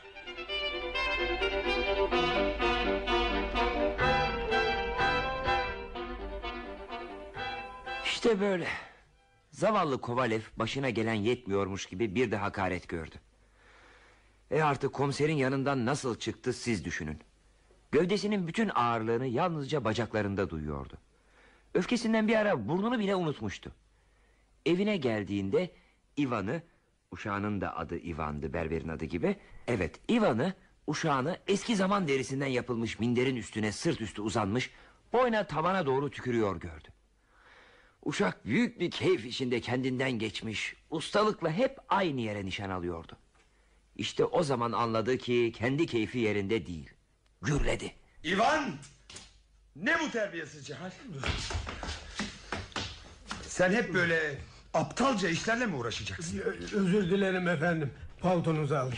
İşte böyle. Zavallı Kovalev başına gelen yetmiyormuş gibi bir de hakaret gördü. E artık komiserin yanından nasıl çıktı siz düşünün. Gövdesinin bütün ağırlığını yalnızca bacaklarında duyuyordu. Öfkesinden bir ara burnunu bile unutmuştu. Evine geldiğinde Ivan'ı, uşağının da adı Ivan'dı, berberin adı gibi. Evet, Ivan'ı, uşağını eski zaman derisinden yapılmış minderin üstüne sırt üstü uzanmış, boyna tavana doğru tükürüyor gördü. Uşak büyük bir keyif içinde kendinden geçmiş, ustalıkla hep aynı yere nişan alıyordu. İşte o zaman anladı ki kendi keyfi yerinde değil. Gürledi. İvan! Ne bu terbiyesizce hal? Sen hep böyle aptalca işlerle mi uğraşacaksın? Özür dilerim efendim. Paltonuzu alayım.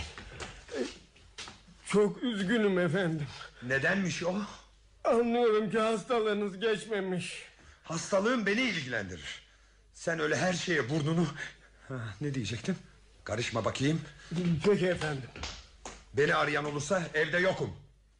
Çok üzgünüm efendim. Nedenmiş o? Anlıyorum ki hastalığınız geçmemiş. Hastalığın beni ilgilendirir. Sen öyle her şeye burnunu... Ha, ne diyecektim? Karışma bakayım. Peki efendim. Beni arayan olursa evde yokum.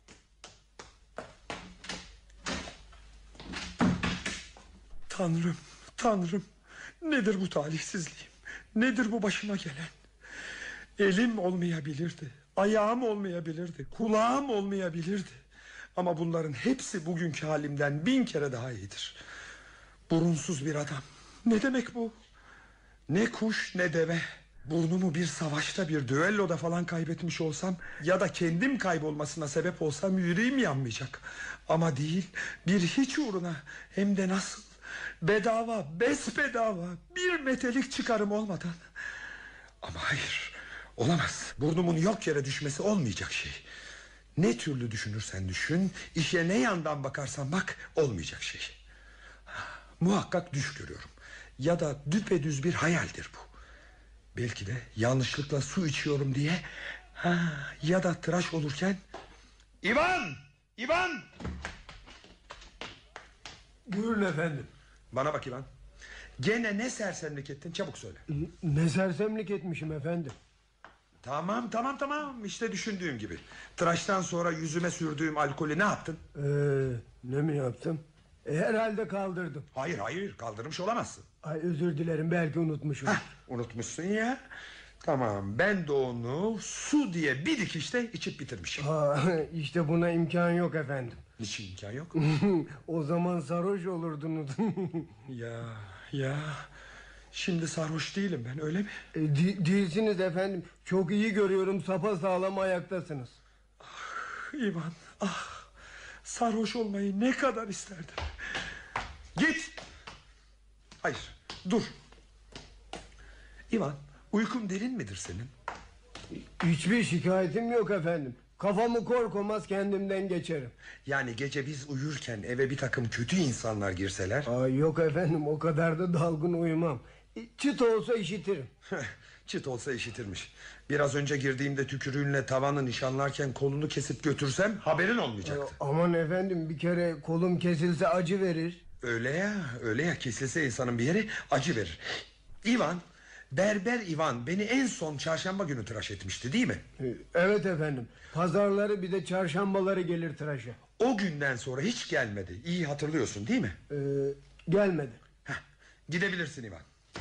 Tanrım, Tanrım. Nedir bu talihsizliğim? Nedir bu başıma gelen? Elim olmayabilirdi, ayağım olmayabilirdi, kulağım olmayabilirdi. Ama bunların hepsi bugünkü halimden bin kere daha iyidir. Burunsuz bir adam. Ne demek bu? Ne kuş ne deve. Burnumu bir savaşta, bir düelloda falan kaybetmiş olsam ya da kendim kaybolmasına sebep olsam yüreğim yanmayacak. Ama değil, bir hiç uğruna, hem de nasıl? Bedava, besbedava, bir metelik çıkarım olmadan. Ama hayır, olamaz. Burnumun yok yere düşmesi olmayacak şey. Ne türlü düşünürsen düşün, işe ne yandan bakarsan bak, olmayacak şey. Muhakkak düş görüyorum. Ya da düpedüz bir hayaldir bu. Belki de yanlışlıkla su içiyorum diye. Ha, ya da tıraş olurken... İvan! İvan! Buyurun efendim. Bana bak İvan. Gene ne sersemlik ettin, çabuk söyle. Ne sersemlik etmişim efendim? Tamam tamam tamam, işte düşündüğüm gibi. Tıraştan sonra yüzüme sürdüğüm alkolü ne yaptın? Ee, ne mi yaptım? E, herhalde kaldırdım. Hayır hayır, kaldırmış olamazsın. Ay, özür dilerim, belki unutmuşum. Hah, unutmuşsun ya. Tamam, ben de onu su diye bir dikişte içip bitirmişim. Aa, işte buna imkan yok efendim. Niçin imkan yok? O zaman sarhoş olurdunuz. Ya ya, şimdi sarhoş değilim ben, öyle mi? E, de- değilsiniz efendim. Çok iyi görüyorum, sapasağlam ayaktasınız. Ah İvan, ah, sarhoş olmayı ne kadar isterdim. Git. hayır. Dur. İvan, uykun derin midir senin? Hiçbir şikayetim yok efendim. Kafamı korkmaz kendimden geçerim. Yani gece biz uyurken eve bir takım kötü insanlar girseler? Aa, yok efendim, o kadar da dalgın uyumam. Çıt olsa işitirim. Çıt olsa işitirmiş. Biraz önce girdiğimde tükürüğünle tavanı nişanlarken kolunu kesip götürsem haberin olmayacaktı. Aa, aman efendim, bir kere kolum kesilse acı verir. Öyle ya, öyle ya, kesilse insanın bir yeri acı verir. İvan, Berber İvan beni en son çarşamba günü tıraş etmişti değil mi? Evet efendim. Pazarları bir de çarşambaları gelir tıraşa. O günden sonra hiç gelmedi. İyi hatırlıyorsun değil mi? Ee, gelmedi. Heh, gidebilirsin İvan.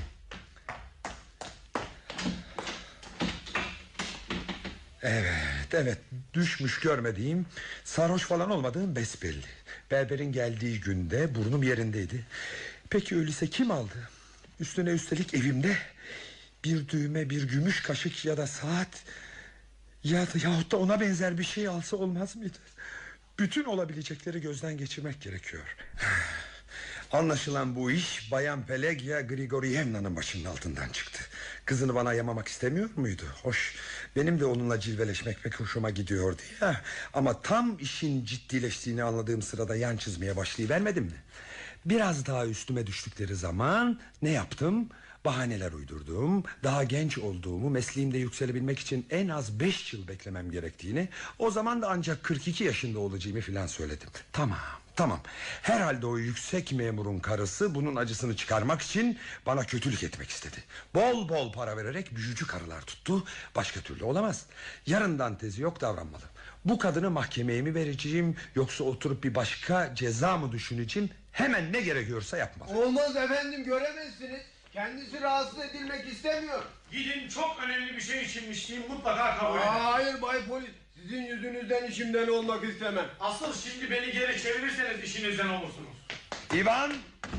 Evet, evet, düşmüş görmediğim, sarhoş falan olmadığım besbelli. Berberin geldiği günde burnum yerindeydi. Peki öyleyse kim aldı? Üstüne üstelik evimde bir düğme, bir gümüş kaşık ya da saat ya da yahut da ona benzer bir şey alsa olmaz mıydı? Bütün olabilecekleri gözden geçirmek gerekiyor. Anlaşılan bu iş Bayan Pelagia Grigorievna'nın başının altından çıktı. Kızını bana yamamak istemiyor muydu? Hoş, benim de onunla cilveleşmek pek hoşuma gidiyordu ya. Ama tam işin ciddileştiğini anladığım sırada yan çizmeye başlayıvermedim mi? Biraz daha üstüme düştükleri zaman ne yaptım? Bahaneler uydurdum. Daha genç olduğumu, mesleğimde yükselebilmek için en az beş yıl beklemem gerektiğini, o zaman da ancak kırk iki yaşında olacağımı filan söyledim. Tamam, tamam. Herhalde o yüksek memurun karısı bunun acısını çıkarmak için bana kötülük etmek istedi. Bol bol para vererek büyücü karılar tuttu. Başka türlü olamaz. Yarından tezi yok davranmalı. Bu kadını mahkemeye mi vereceğim, yoksa oturup bir başka ceza mı düşüneceğim? Hemen ne gerekiyorsa yapmalı. Olmaz efendim, göremezsiniz. Kendisi rahatsız edilmek istemiyor. Gidin, çok önemli bir şey içinmiş diyeyim, mutlaka kabul edin. Hayır Bay Polis, sizin yüzünüzden işimden olmak istemem. Asıl şimdi beni geri çevirirseniz işinizden olursunuz. İvan!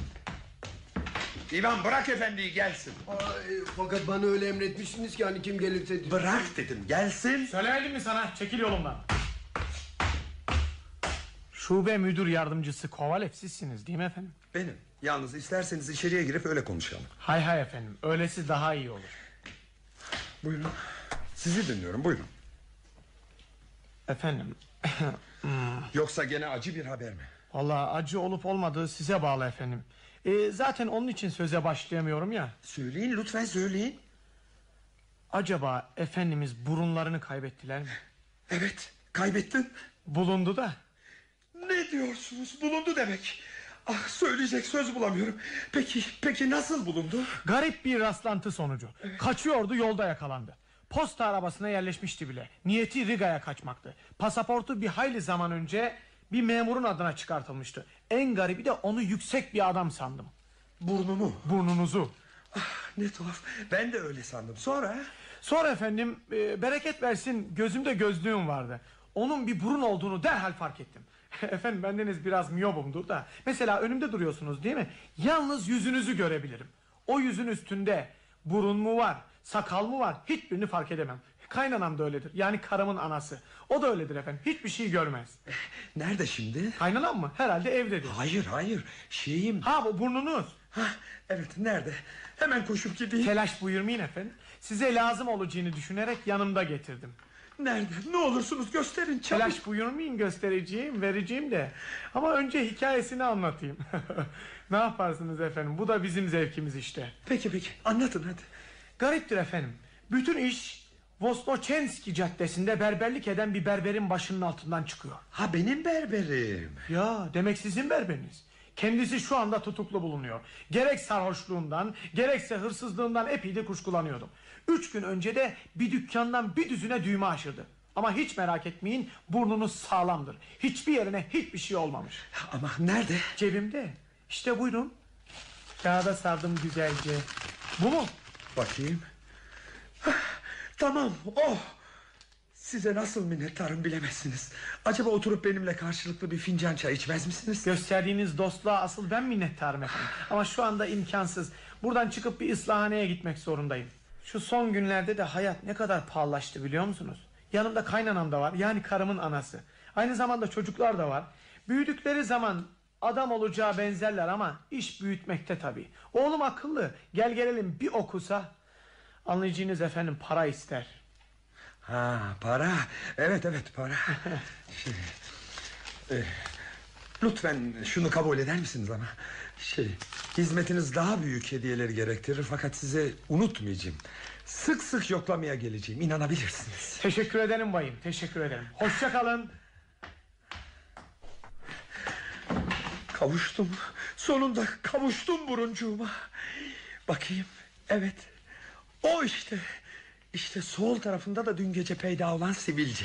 İvan, bırak efendiyi gelsin. Ay, fakat bana öyle emretmişsiniz ki hani kim gelirse... Bırak dedim, gelsin. Söylemedim mi sana? Çekil yolumdan. Şube müdür yardımcısı Kovalev sizsiniz değil mi efendim? Benim. Yalnız isterseniz içeriye girip öyle konuşalım. Hay hay efendim, öylesi daha iyi olur. Buyurun. Sizi dinliyorum, buyurun. Efendim. Yoksa gene acı bir haber mi? Vallahi acı olup olmadığı size bağlı efendim. Ee, zaten onun için söze başlayamıyorum ya. Söyleyin, lütfen söyleyin. Acaba Efendimiz burunlarını kaybettiler mi? Evet, kaybettin. Bulundu da. Ne diyorsunuz, bulundu demek? Ah, söyleyecek söz bulamıyorum. Peki, peki nasıl bulundu? Garip bir rastlantı sonucu. Evet. Kaçıyordu, yolda yakalandı. Posta arabasına yerleşmişti bile. Niyeti Riga'ya kaçmaktı. Pasaportu bir hayli zaman önce bir memurun adına çıkartılmıştı. En garibi de onu yüksek bir adam sandım. Burnumu? Burnunuzu. Ah, ne tuhaf, ben de öyle sandım. Sonra? Sonra efendim, e, bereket versin, gözümde gözlüğüm vardı. Onun bir burun olduğunu derhal fark ettim. Efendim, bendeniz biraz miyobumdur da. Mesela önümde duruyorsunuz değil mi? Yalnız yüzünüzü görebilirim. O yüzün üstünde burun mu var, sakal mı var, hiçbirini fark edemem. Kaynanam da öyledir, yani karımın anası. O da öyledir efendim, hiçbir şey görmez. Nerede şimdi? Kaynanam mı? Herhalde evdedir. Hayır hayır, şeyim... Ha, bu burnunuz. Ha, evet, nerede? Hemen koşup gideyim. Telaş buyurmayın efendim. Size lazım olacağını düşünerek yanımda getirdim. Nerede? Ne olursunuz gösterin çabuk. Telaş buyurmayın, göstereceğim, vereceğim de. Ama önce hikayesini anlatayım. Ne yaparsınız efendim? Bu da bizim zevkimiz işte. Peki peki, anlatın hadi. Gariptir efendim. Bütün iş Vosnoçenski caddesinde berberlik eden bir berberin başının altından çıkıyor. Ha, benim berberim. Ya, demek sizin berberiniz. Kendisi şu anda tutuklu bulunuyor. Gerek sarhoşluğundan, gerekse hırsızlığından epey de kuşkulanıyordum. Üç gün önce de bir dükkandan bir düzine düğme aşırdı. Ama hiç merak etmeyin, burnunuz sağlamdır. Hiçbir yerine hiçbir şey olmamış. Ama nerede? Cebimde. İşte buyurun. Kağıda sardım güzelce. Bu mu? Bakayım. Hah, tamam, oh. Size nasıl minnettarım bilemezsiniz. Acaba oturup benimle karşılıklı bir fincan çay içmez misiniz? Gösterdiğiniz dostluğa asıl ben minnettarım efendim. Ama şu anda imkansız. Buradan çıkıp bir ıslahaneye gitmek zorundayım. Şu son günlerde de hayat ne kadar pahalılaştı biliyor musunuz? Yanımda kaynanam da var, yani karımın anası. Aynı zamanda çocuklar da var. Büyüdükleri zaman Adam olacağı benzerler ama iş büyütmekte tabii. Oğlum akıllı. Gel gelelim bir okusa. Anlayacağınız efendim para ister. Ha, para. Evet evet para. şey, e, lütfen şunu kabul eder misiniz ama? Şey, hizmetiniz daha büyük hediyeleri gerektirir fakat size unutmayacağım. Sık sık yoklamaya geleceğim, inanabilirsiniz. Teşekkür ederim bayım, teşekkür ederim. Hoşça kalın. Kavuştum. Sonunda kavuştum buruncuğuma. Bakayım. Evet. O işte. İşte sol tarafında da dün gece peyda olan sivilce.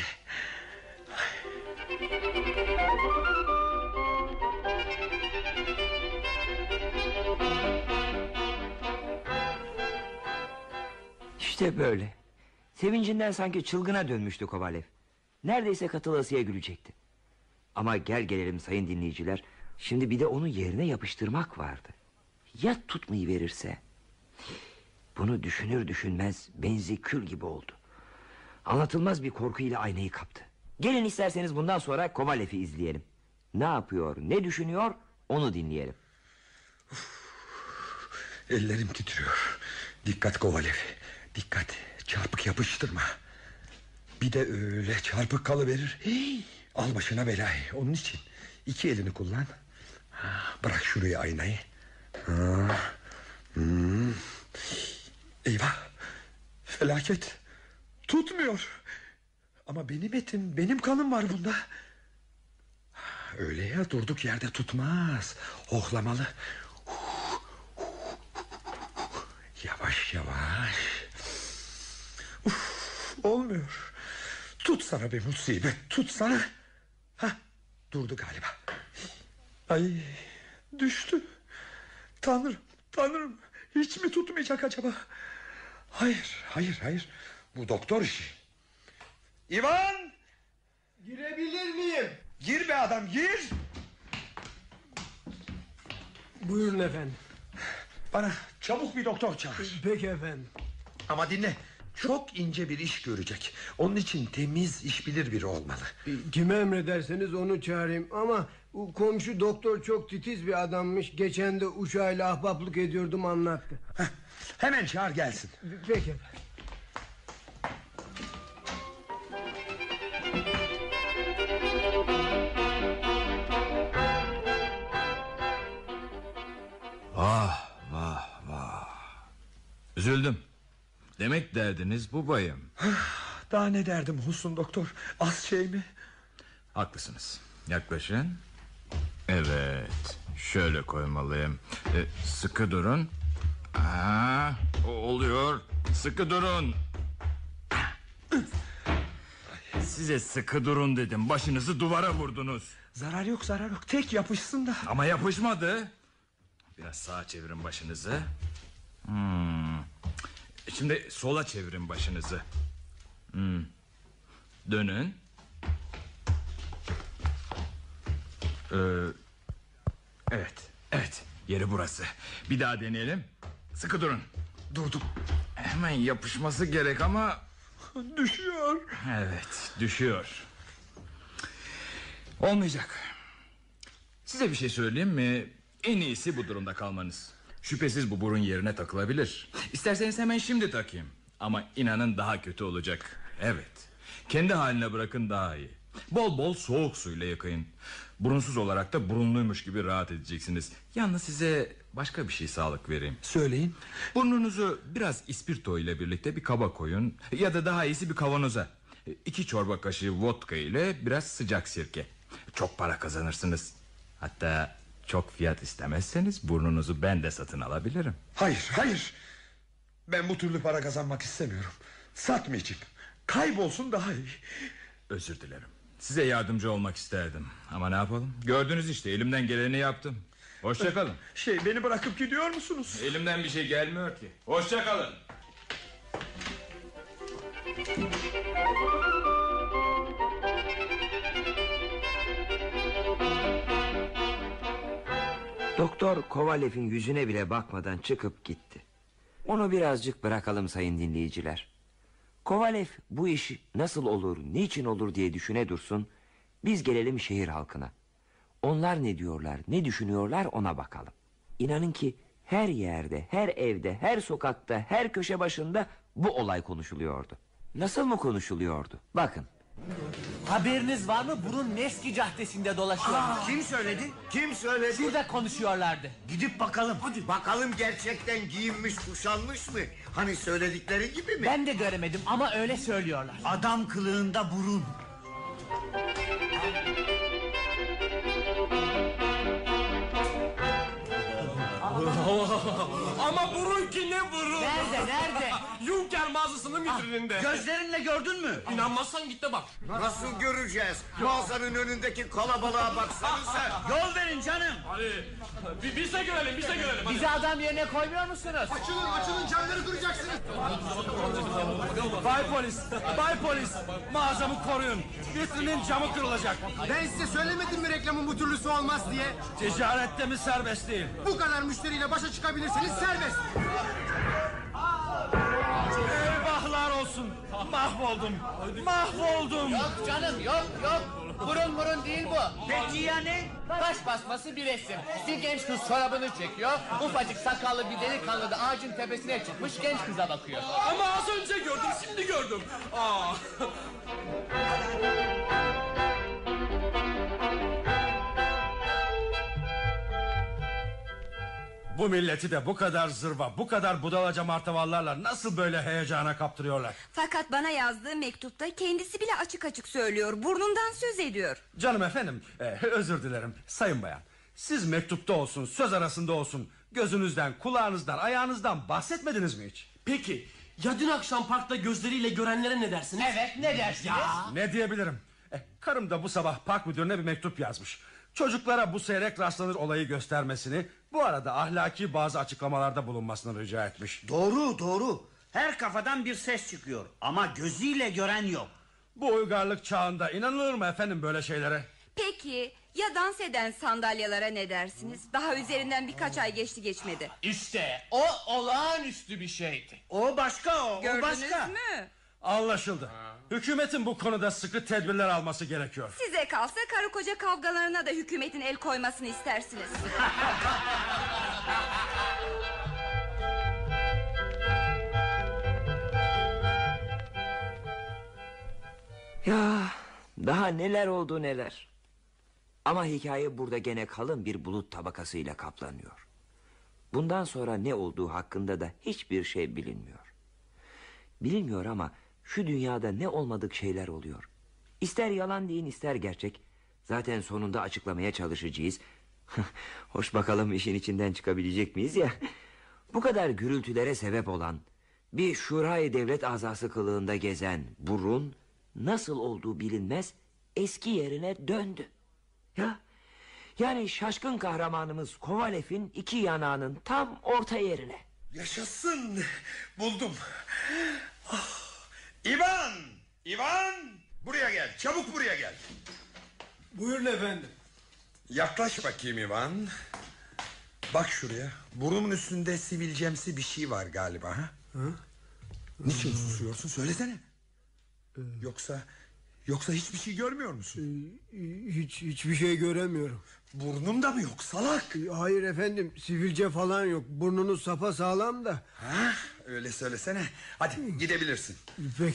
İşte böyle. Sevincinden sanki çılgına dönmüştü Kovalev. Neredeyse katılasıya gülecekti. Ama gel gelelim sayın dinleyiciler, şimdi bir de onu yerine yapıştırmak vardı. Ya tutmayı verirse? Bunu düşünür düşünmez benzi kül gibi oldu. Anlatılmaz bir korkuyla aynayı kaptı. Gelin isterseniz bundan sonra Kovalev'i izleyelim. Ne yapıyor, ne düşünüyor, onu dinleyelim. Uf, ellerim titriyor. Dikkat Kovalev, dikkat, çarpık yapıştırma. Bir de öyle çarpık kalıverir. Hii, al başına belayı. Onun için iki elini kullan. Bırak şuraya aynayı. Ha. Hmm. Eyvah, felaket. Tutmuyor. Ama benim etim, benim kanım var bunda. Öyle ya, durduk yerde tutmaz. Hohlamalı. Yavaş yavaş. Uf, olmuyor. Tut sana bir musibet, tut sana. Hah, durdu galiba. Ay, düştü. Tanrım, Tanrım, hiç mi tutmayacak acaba? Hayır, hayır, hayır. Bu doktor işi. İvan! Girebilir miyim? Gir be adam, gir! Buyurun efendim. Bana çabuk bir doktor çağır. Peki efendim. Ama dinle, çok ince bir iş görecek. Onun için temiz, iş bilir biri olmalı. Kime emrederseniz onu çağırayım. Ama komşu doktor çok titiz bir adammış. Geçen de uşağıyla ahbaplık ediyordum, anlattı. Heh, hemen çağır gelsin. Peki efendim. Vah vah vah. Üzüldüm. Demek derdiniz bu bayım. Daha ne derdim Husnun doktor? Az şey mi? Haklısınız. Yaklaşın. Evet. Şöyle koymalıyım. Ee, sıkı durun. Aa, oluyor. Sıkı durun. Size sıkı durun dedim. Başınızı duvara vurdunuz. Zarar yok, zarar yok. Tek yapışsın da. Ama yapışmadı. Biraz sağa çevirin başınızı. Hmm. Şimdi sola çevirin başınızı. Hmm. Dönün. Ee, evet, evet. Yeri burası. Bir daha deneyelim. Sıkı durun. Durdum. Hemen yapışması gerek ama... Düşüyor. Evet, düşüyor. Olmayacak. Size bir şey söyleyeyim mi? En iyisi bu durumda kalmanız. Şüphesiz bu burun yerine takılabilir. İsterseniz hemen şimdi takayım. Ama inanın daha kötü olacak. Evet. Kendi haline bırakın, daha iyi. Bol bol soğuk suyla yıkayın. Burunsuz olarak da burunluymuş gibi rahat edeceksiniz. Yalnız size başka bir şey sağlık vereyim. Söyleyin. Burnunuzu biraz ispirto ile birlikte bir kaba koyun. Ya da daha iyisi bir kavanoza. İki çorba kaşığı vodka ile biraz sıcak sirke. Çok para kazanırsınız. Hatta çok fiyat istemezseniz burnunuzu ben de satın alabilirim. Hayır, hayır. Ben bu türlü para kazanmak istemiyorum. Satmayacağım. Kaybolsun daha iyi. Özür dilerim. Size yardımcı olmak isterdim. Ama ne yapalım? Gördünüz işte, elimden geleni yaptım. Hoşça kalın. Şey, beni bırakıp gidiyor musunuz? Elimden bir şey gelmiyor ki. Hoşça kalın. Doktor Kovalev'in yüzüne bile bakmadan çıkıp gitti. Onu birazcık bırakalım sayın dinleyiciler. Kovalev bu iş nasıl olur, niçin olur diye düşüne dursun. Biz gelelim şehir halkına. Onlar ne diyorlar, ne düşünüyorlar ona bakalım. İnanın ki her yerde, her evde, her sokakta, her köşe başında bu olay konuşuluyordu. Nasıl mı konuşuluyordu? Bakın. Haberiniz var mı? Burun Nevski caddesinde dolaşıyor. Aa, kim söyledi? Kim söyledi? Şurada konuşuyorlardı. Gidip bakalım. Hadi. Bakalım gerçekten giyinmiş kuşanmış mı? Hani söyledikleri gibi mi? Ben de göremedim ama öyle söylüyorlar. Adam kılığında burun. Ama burun ki ne burun? Nerede nerede? Junker mağazasının vitrininde. Gözlerinle gördün mü? İnanmazsan git de bak. Nasıl göreceğiz? Mağazanın önündeki kalabalığa baksanıza. Yol verin canım. Hadi bir, biz de görelim biz de görelim. Bizi adam yerine koymuyor musunuz? Açılın açılın camları kıracaksınız. Bay polis, bay polis, mağazamı koruyun. Vitrinin camı kırılacak. Ben size söylemedim mi reklamın bu türlüsü olmaz diye? Ticarette mi serbest değil? Bu kadar müşteriyle başa çıkabilirseniz serbest. Eyvahlar olsun. Mahvoldum. Mahvoldum. Yok canım yok yok. Burun burun değil bu. Peki ya ne? Baş basması bir resim. Bir genç kız çorabını çekiyor. Ufacık sakallı bir delikanlı da ağacın tepesine çıkmış genç kıza bakıyor. Ama az önce gördüm şimdi gördüm. Aa. Bu milleti de bu kadar zırva, bu kadar budalaca martavallarla nasıl böyle heyecana kaptırıyorlar? Fakat bana yazdığı mektupta kendisi bile açık açık söylüyor. Burnundan söz ediyor. Canım efendim, e, özür dilerim sayın bayan. Siz mektupta olsun, söz arasında olsun, gözünüzden, kulağınızdan, ayağınızdan bahsetmediniz mi hiç? Peki ya dün akşam parkta gözleriyle görenlere ne dersiniz? Evet ne dersiniz? Ya. Ne diyebilirim? E, karım da bu sabah park müdürüne bir mektup yazmış. Çocuklara bu seyrek rastlanır olayı göstermesini, bu arada ahlaki bazı açıklamalarda bulunmasını rica etmiş. Doğru doğru. Her kafadan bir ses çıkıyor ama gözüyle gören yok. Bu uygarlık çağında inanılır mı efendim böyle şeylere? Peki ya dans eden sandalyalara ne dersiniz? Daha üzerinden birkaç ay geçti geçmedi. İşte o olağanüstü bir şeydi. O başka o, Gördünüz o başka. mü? Anlaşıldı. Hükümetin bu konuda sıkı tedbirler alması gerekiyor. Size kalsa karı koca kavgalarına da hükümetin el koymasını istersiniz. Ya daha neler oldu neler. Ama hikaye burada gene kalın bir bulut tabakasıyla kaplanıyor. Bundan sonra ne olduğu hakkında da hiçbir şey bilinmiyor. Bilinmiyor ama şu dünyada ne olmadık şeyler oluyor. İster yalan deyin ister gerçek. Zaten sonunda açıklamaya çalışacağız. Hoş bakalım işin içinden çıkabilecek miyiz ya. Bu kadar gürültülere sebep olan, bir şurayı devlet azası kılığında gezen burun nasıl olduğu bilinmez eski yerine döndü. Ya yani şaşkın kahramanımız Kovalev'in iki yanağının tam orta yerine. Yaşasın, buldum. Oh. İvan, İvan, buraya gel, çabuk buraya gel. Buyurun efendim. Yaklaş bakayım İvan. Bak şuraya, burnumun üstünde sivilcemsi bir şey var galiba. Ha? Hı? Niçin susuyorsun, söylesene. Yoksa yoksa hiçbir şey görmüyor musun? Hiç hiçbir şey göremiyorum. Burnum da mı yok salak? Hayır efendim, sivilce falan yok. Burnunuz sapasağlam da. Ha, öyle söylesene. Hadi gidebilirsin. Peki.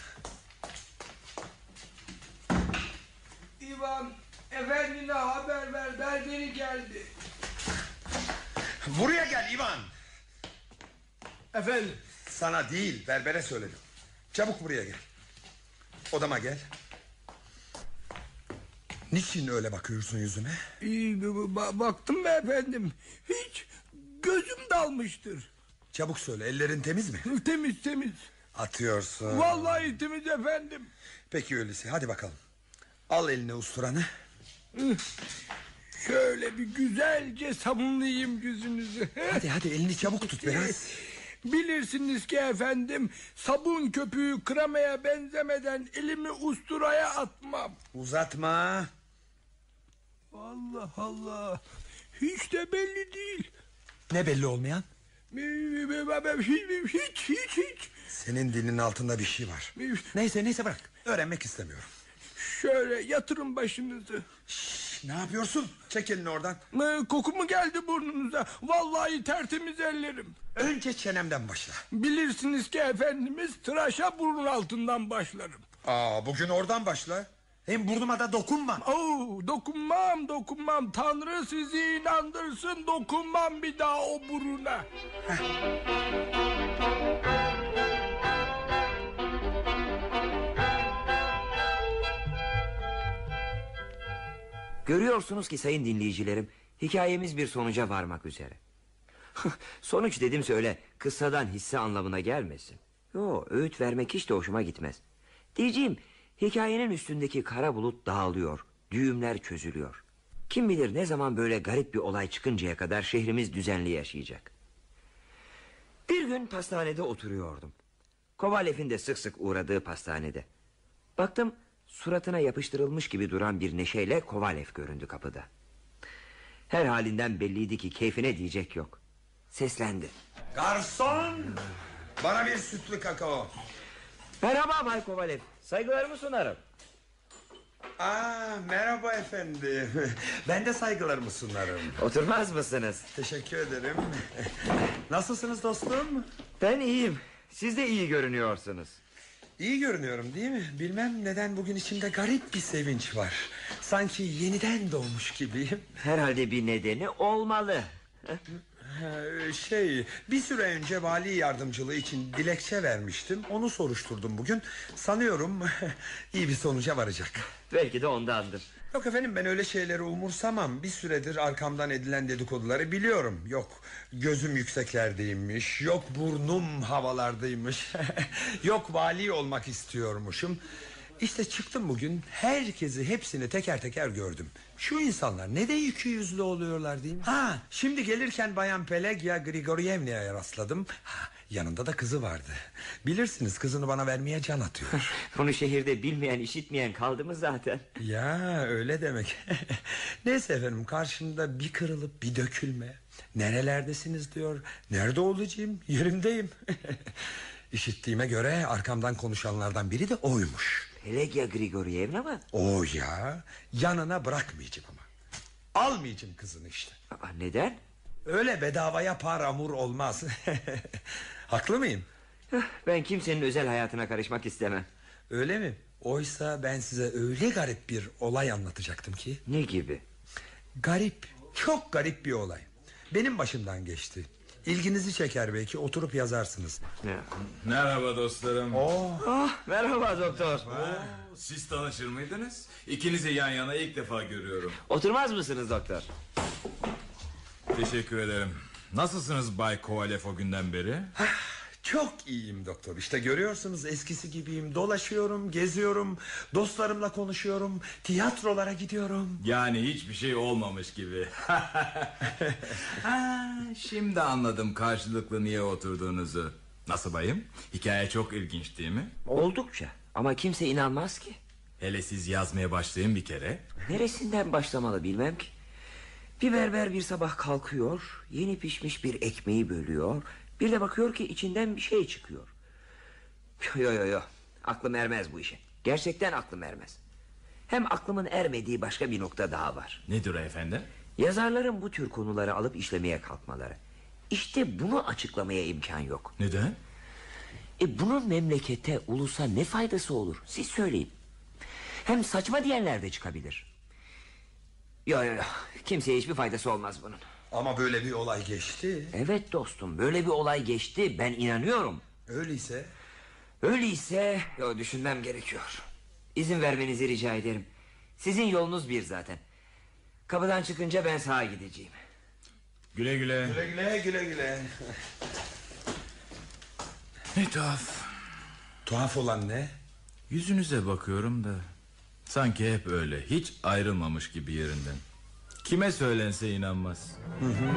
İvan efendine haber ver, berberi geldi. Buraya gel İvan. Efendim. Sana değil, berbere söyledim. Çabuk buraya gel. Odama gel. Niçin öyle bakıyorsun yüzüme? Ba- baktım be efendim. Hiç gözüm dalmıştır. Çabuk söyle, ellerin temiz mi? Temiz temiz. Atıyorsun. Vallahi temiz efendim. Peki öyleyse, hadi bakalım. Al eline usturanı. Şöyle bir güzelce sabunlayayım yüzünüzü. Hadi hadi elini çabuk tut biraz. Bilirsiniz ki efendim, sabun köpüğü kremaya benzemeden elimi usturaya atmam. Uzatma. Allah Allah. Hiç de belli değil. Ne belli olmayan? Hiç hiç hiç. hiç. Senin dilinin altında bir şey var. Neyse neyse bırak. Öğrenmek istemiyorum. Şöyle yatırın başınızı. Şşş, Ne yapıyorsun? Çek elini oradan. Ee, koku mu geldi burnunuza? Vallahi tertemiz ellerim. Önce çenemden başla. Bilirsiniz ki efendimiz tıraşa burun altından başlarım. Aa, bugün oradan başla. Hem burnuma da dokunma. Oo, dokunmam dokunmam. Tanrı sizi inandırsın, dokunmam bir daha o buruna. Görüyorsunuz ki sayın dinleyicilerim, hikayemiz bir sonuca varmak üzere. Sonuç dedimse öyle kıssadan hisse anlamına gelmesin. Yo, öğüt vermek hiç de hoşuma gitmez. Diyeceğim, hikayenin üstündeki kara bulut dağılıyor, düğümler çözülüyor. Kim bilir ne zaman böyle garip bir olay çıkıncaya kadar şehrimiz düzenli yaşayacak. Bir gün pastanede oturuyordum. Kovalev'in de sık sık uğradığı pastanede. Baktım, suratına yapıştırılmış gibi duran bir neşeyle Kovalev göründü kapıda. Her halinden belliydi ki keyfine diyecek yok. Seslendi. Garson! Bana bir sütlü kakao. Merhaba Bay Kovalev. Saygılarımı sunarım. Aa, merhaba efendim. Ben de saygılarımı sunarım. Oturmaz mısınız? Teşekkür ederim. Nasılsınız dostum? Ben iyiyim. Siz de iyi görünüyorsunuz. İyi görünüyorum değil mi? Bilmem neden bugün içimde garip bir sevinç var. Sanki yeniden doğmuş gibiyim. Herhalde bir nedeni olmalı. Şey, bir süre önce vali yardımcılığı için dilekçe vermiştim. Onu soruşturdum bugün. Sanıyorum iyi bir sonuca varacak. Belki de ondandır. Yok efendim, ben öyle şeyleri umursamam. Bir süredir arkamdan edilen dedikoduları biliyorum. Yok gözüm yükseklerdeymiş, yok burnum havalardaymış. Yok vali olmak istiyormuşum. İşte çıktım bugün, herkesi, hepsini teker teker gördüm. Şu insanlar ne de iki yüzlü oluyorlar değil mi? Ha, şimdi gelirken Bayan Pelegya Grigorievna'ya rastladım. Ha, yanında da kızı vardı. Bilirsiniz, kızını bana vermeye can atıyor. Bunu şehirde bilmeyen, işitmeyen kaldı mı zaten? Ya öyle demek. Neyse efendim, karşımda bir kırılıp bir dökülme. Nerelerdesiniz diyor. Nerede olacağım? Yerimdeyim. İşittiğime göre arkamdan konuşanlardan biri de oymuş. Pelegya Grigorievna mı? O ya, yanına bırakmayacağım ama. Almayacağım kızını işte. Aa, neden? Öyle bedavaya paramur olmaz. Haklı mıyım? Ben kimsenin özel hayatına karışmak istemem. Öyle mi? Oysa ben size öyle garip bir olay anlatacaktım ki. Ne gibi? Garip, çok garip bir olay. Benim başımdan geçti. İlginizi çeker belki, oturup yazarsınız. Merhaba dostlarım. Oo. Ah, merhaba doktor. Oo, siz tanışır mıydınız? İkinizi yan yana ilk defa görüyorum. Oturmaz mısınız doktor? Teşekkür ederim. Nasılsınız Bay Kovalev o günden beri? Çok iyiyim doktor. İşte görüyorsunuz, eskisi gibiyim. Dolaşıyorum, geziyorum, dostlarımla konuşuyorum, tiyatrolara gidiyorum. Yani hiçbir şey olmamış gibi. Ha, şimdi anladım karşılıklı niye oturduğunuzu. Nasıl bayım? Hikaye çok ilginç değil mi? Oldukça. Ama kimse inanmaz ki. Hele siz yazmaya başlayın bir kere. Neresinden başlamalı bilmem ki. Bir berber bir sabah kalkıyor, yeni pişmiş bir ekmeği bölüyor. Bir de bakıyor ki içinden bir şey çıkıyor. Yo yo yo, aklım ermez bu işe. Gerçekten aklım ermez. Hem aklımın ermediği başka bir nokta daha var. Nedir o efendim? Yazarların bu tür konuları alıp işlemeye kalkmaları. İşte bunu açıklamaya imkan yok. Neden? E bunun memlekete, ulusa ne faydası olur? Siz söyleyin. Hem saçma diyenler de çıkabilir. Yo yo yo, kimseye hiçbir faydası olmaz bunun. Ama böyle bir olay geçti. Evet dostum, böyle bir olay geçti, ben inanıyorum. Öyleyse? Öyleyse yo, düşünmem gerekiyor. İzin vermenizi rica ederim. Sizin yolunuz bir zaten. Kapıdan çıkınca ben sağa gideceğim. Güle güle. Güle güle güle güle. Ne tuhaf. Tuhaf olan ne? Yüzünüze bakıyorum da sanki hep öyle, hiç ayrılmamış gibi yerinden. Kime söylense inanmaz. Hı hı.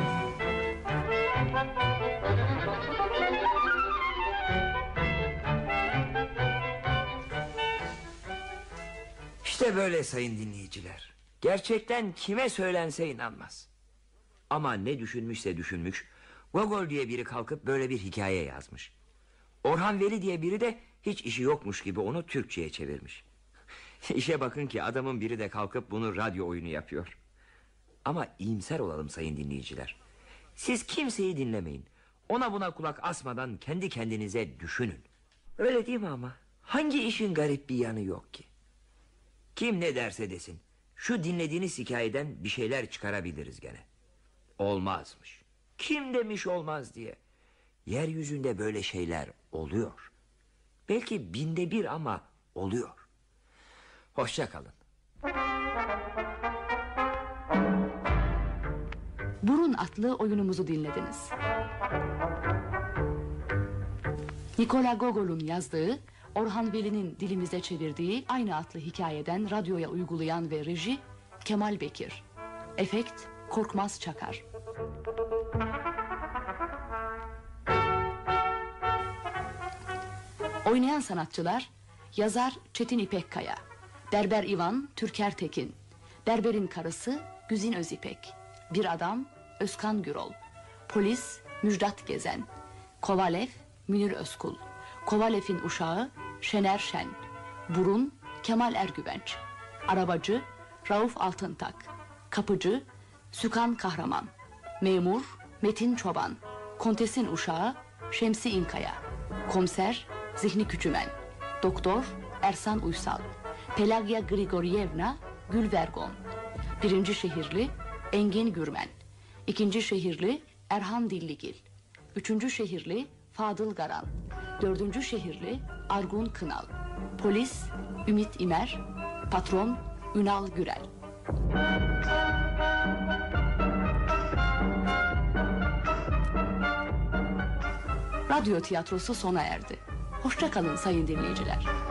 İşte böyle sayın dinleyiciler. Gerçekten kime söylense inanmaz. Ama ne düşünmüşse düşünmüş, Gogol diye biri kalkıp böyle bir hikaye yazmış. Orhan Veli diye biri de hiç işi yokmuş gibi onu Türkçe'ye çevirmiş. İşe bakın ki adamın biri de kalkıp bunu radyo oyunu yapıyor. Ama iyimser olalım sayın dinleyiciler. Siz kimseyi dinlemeyin. Ona buna kulak asmadan kendi kendinize düşünün. Öyle değil mi ama? Hangi işin garip bir yanı yok ki? Kim ne derse desin, şu dinlediğiniz hikayeden bir şeyler çıkarabiliriz gene. Olmazmış. Kim demiş olmaz diye. Yeryüzünde böyle şeyler oluyor. Belki binde bir ama oluyor. Hoşça kalın. Burun adlı oyunumuzu dinlediniz. Nikola Gogol'un yazdığı, Orhan Veli'nin dilimize çevirdiği aynı adlı hikayeden radyoya uygulayan ve reji Kemal Bekir. Efekt Korkmaz Çakar. Oynayan sanatçılar: yazar Çetin İpekkaya, berber İvan Türker Tekin, berberin karısı Güzin Özipek, bir adam Özkan Gürol, polis Müjdat Gezen, Kovalev Münir Özkul, Kovalev'in uşağı Şener Şen, burun Kemal Ergüvenç, arabacı Rauf Altıntak, kapıcı Sükan Kahraman, memur Metin Çoban, kontesin uşağı Şemsi İnkaya, komiser Zihni Küçümen, doktor Ersan Uysal, Pelagya Grigoryevna Gülvergon, birinci şehirli Engin Gürmen, ikinci şehirli Erhan Dilligil, üçüncü şehirli Fadıl Garan, dördüncü şehirli Argun Kınal, polis Ümit İmer, patron Ünal Gürel. Radyo tiyatrosu sona erdi. Hoşça kalın sayın dinleyiciler.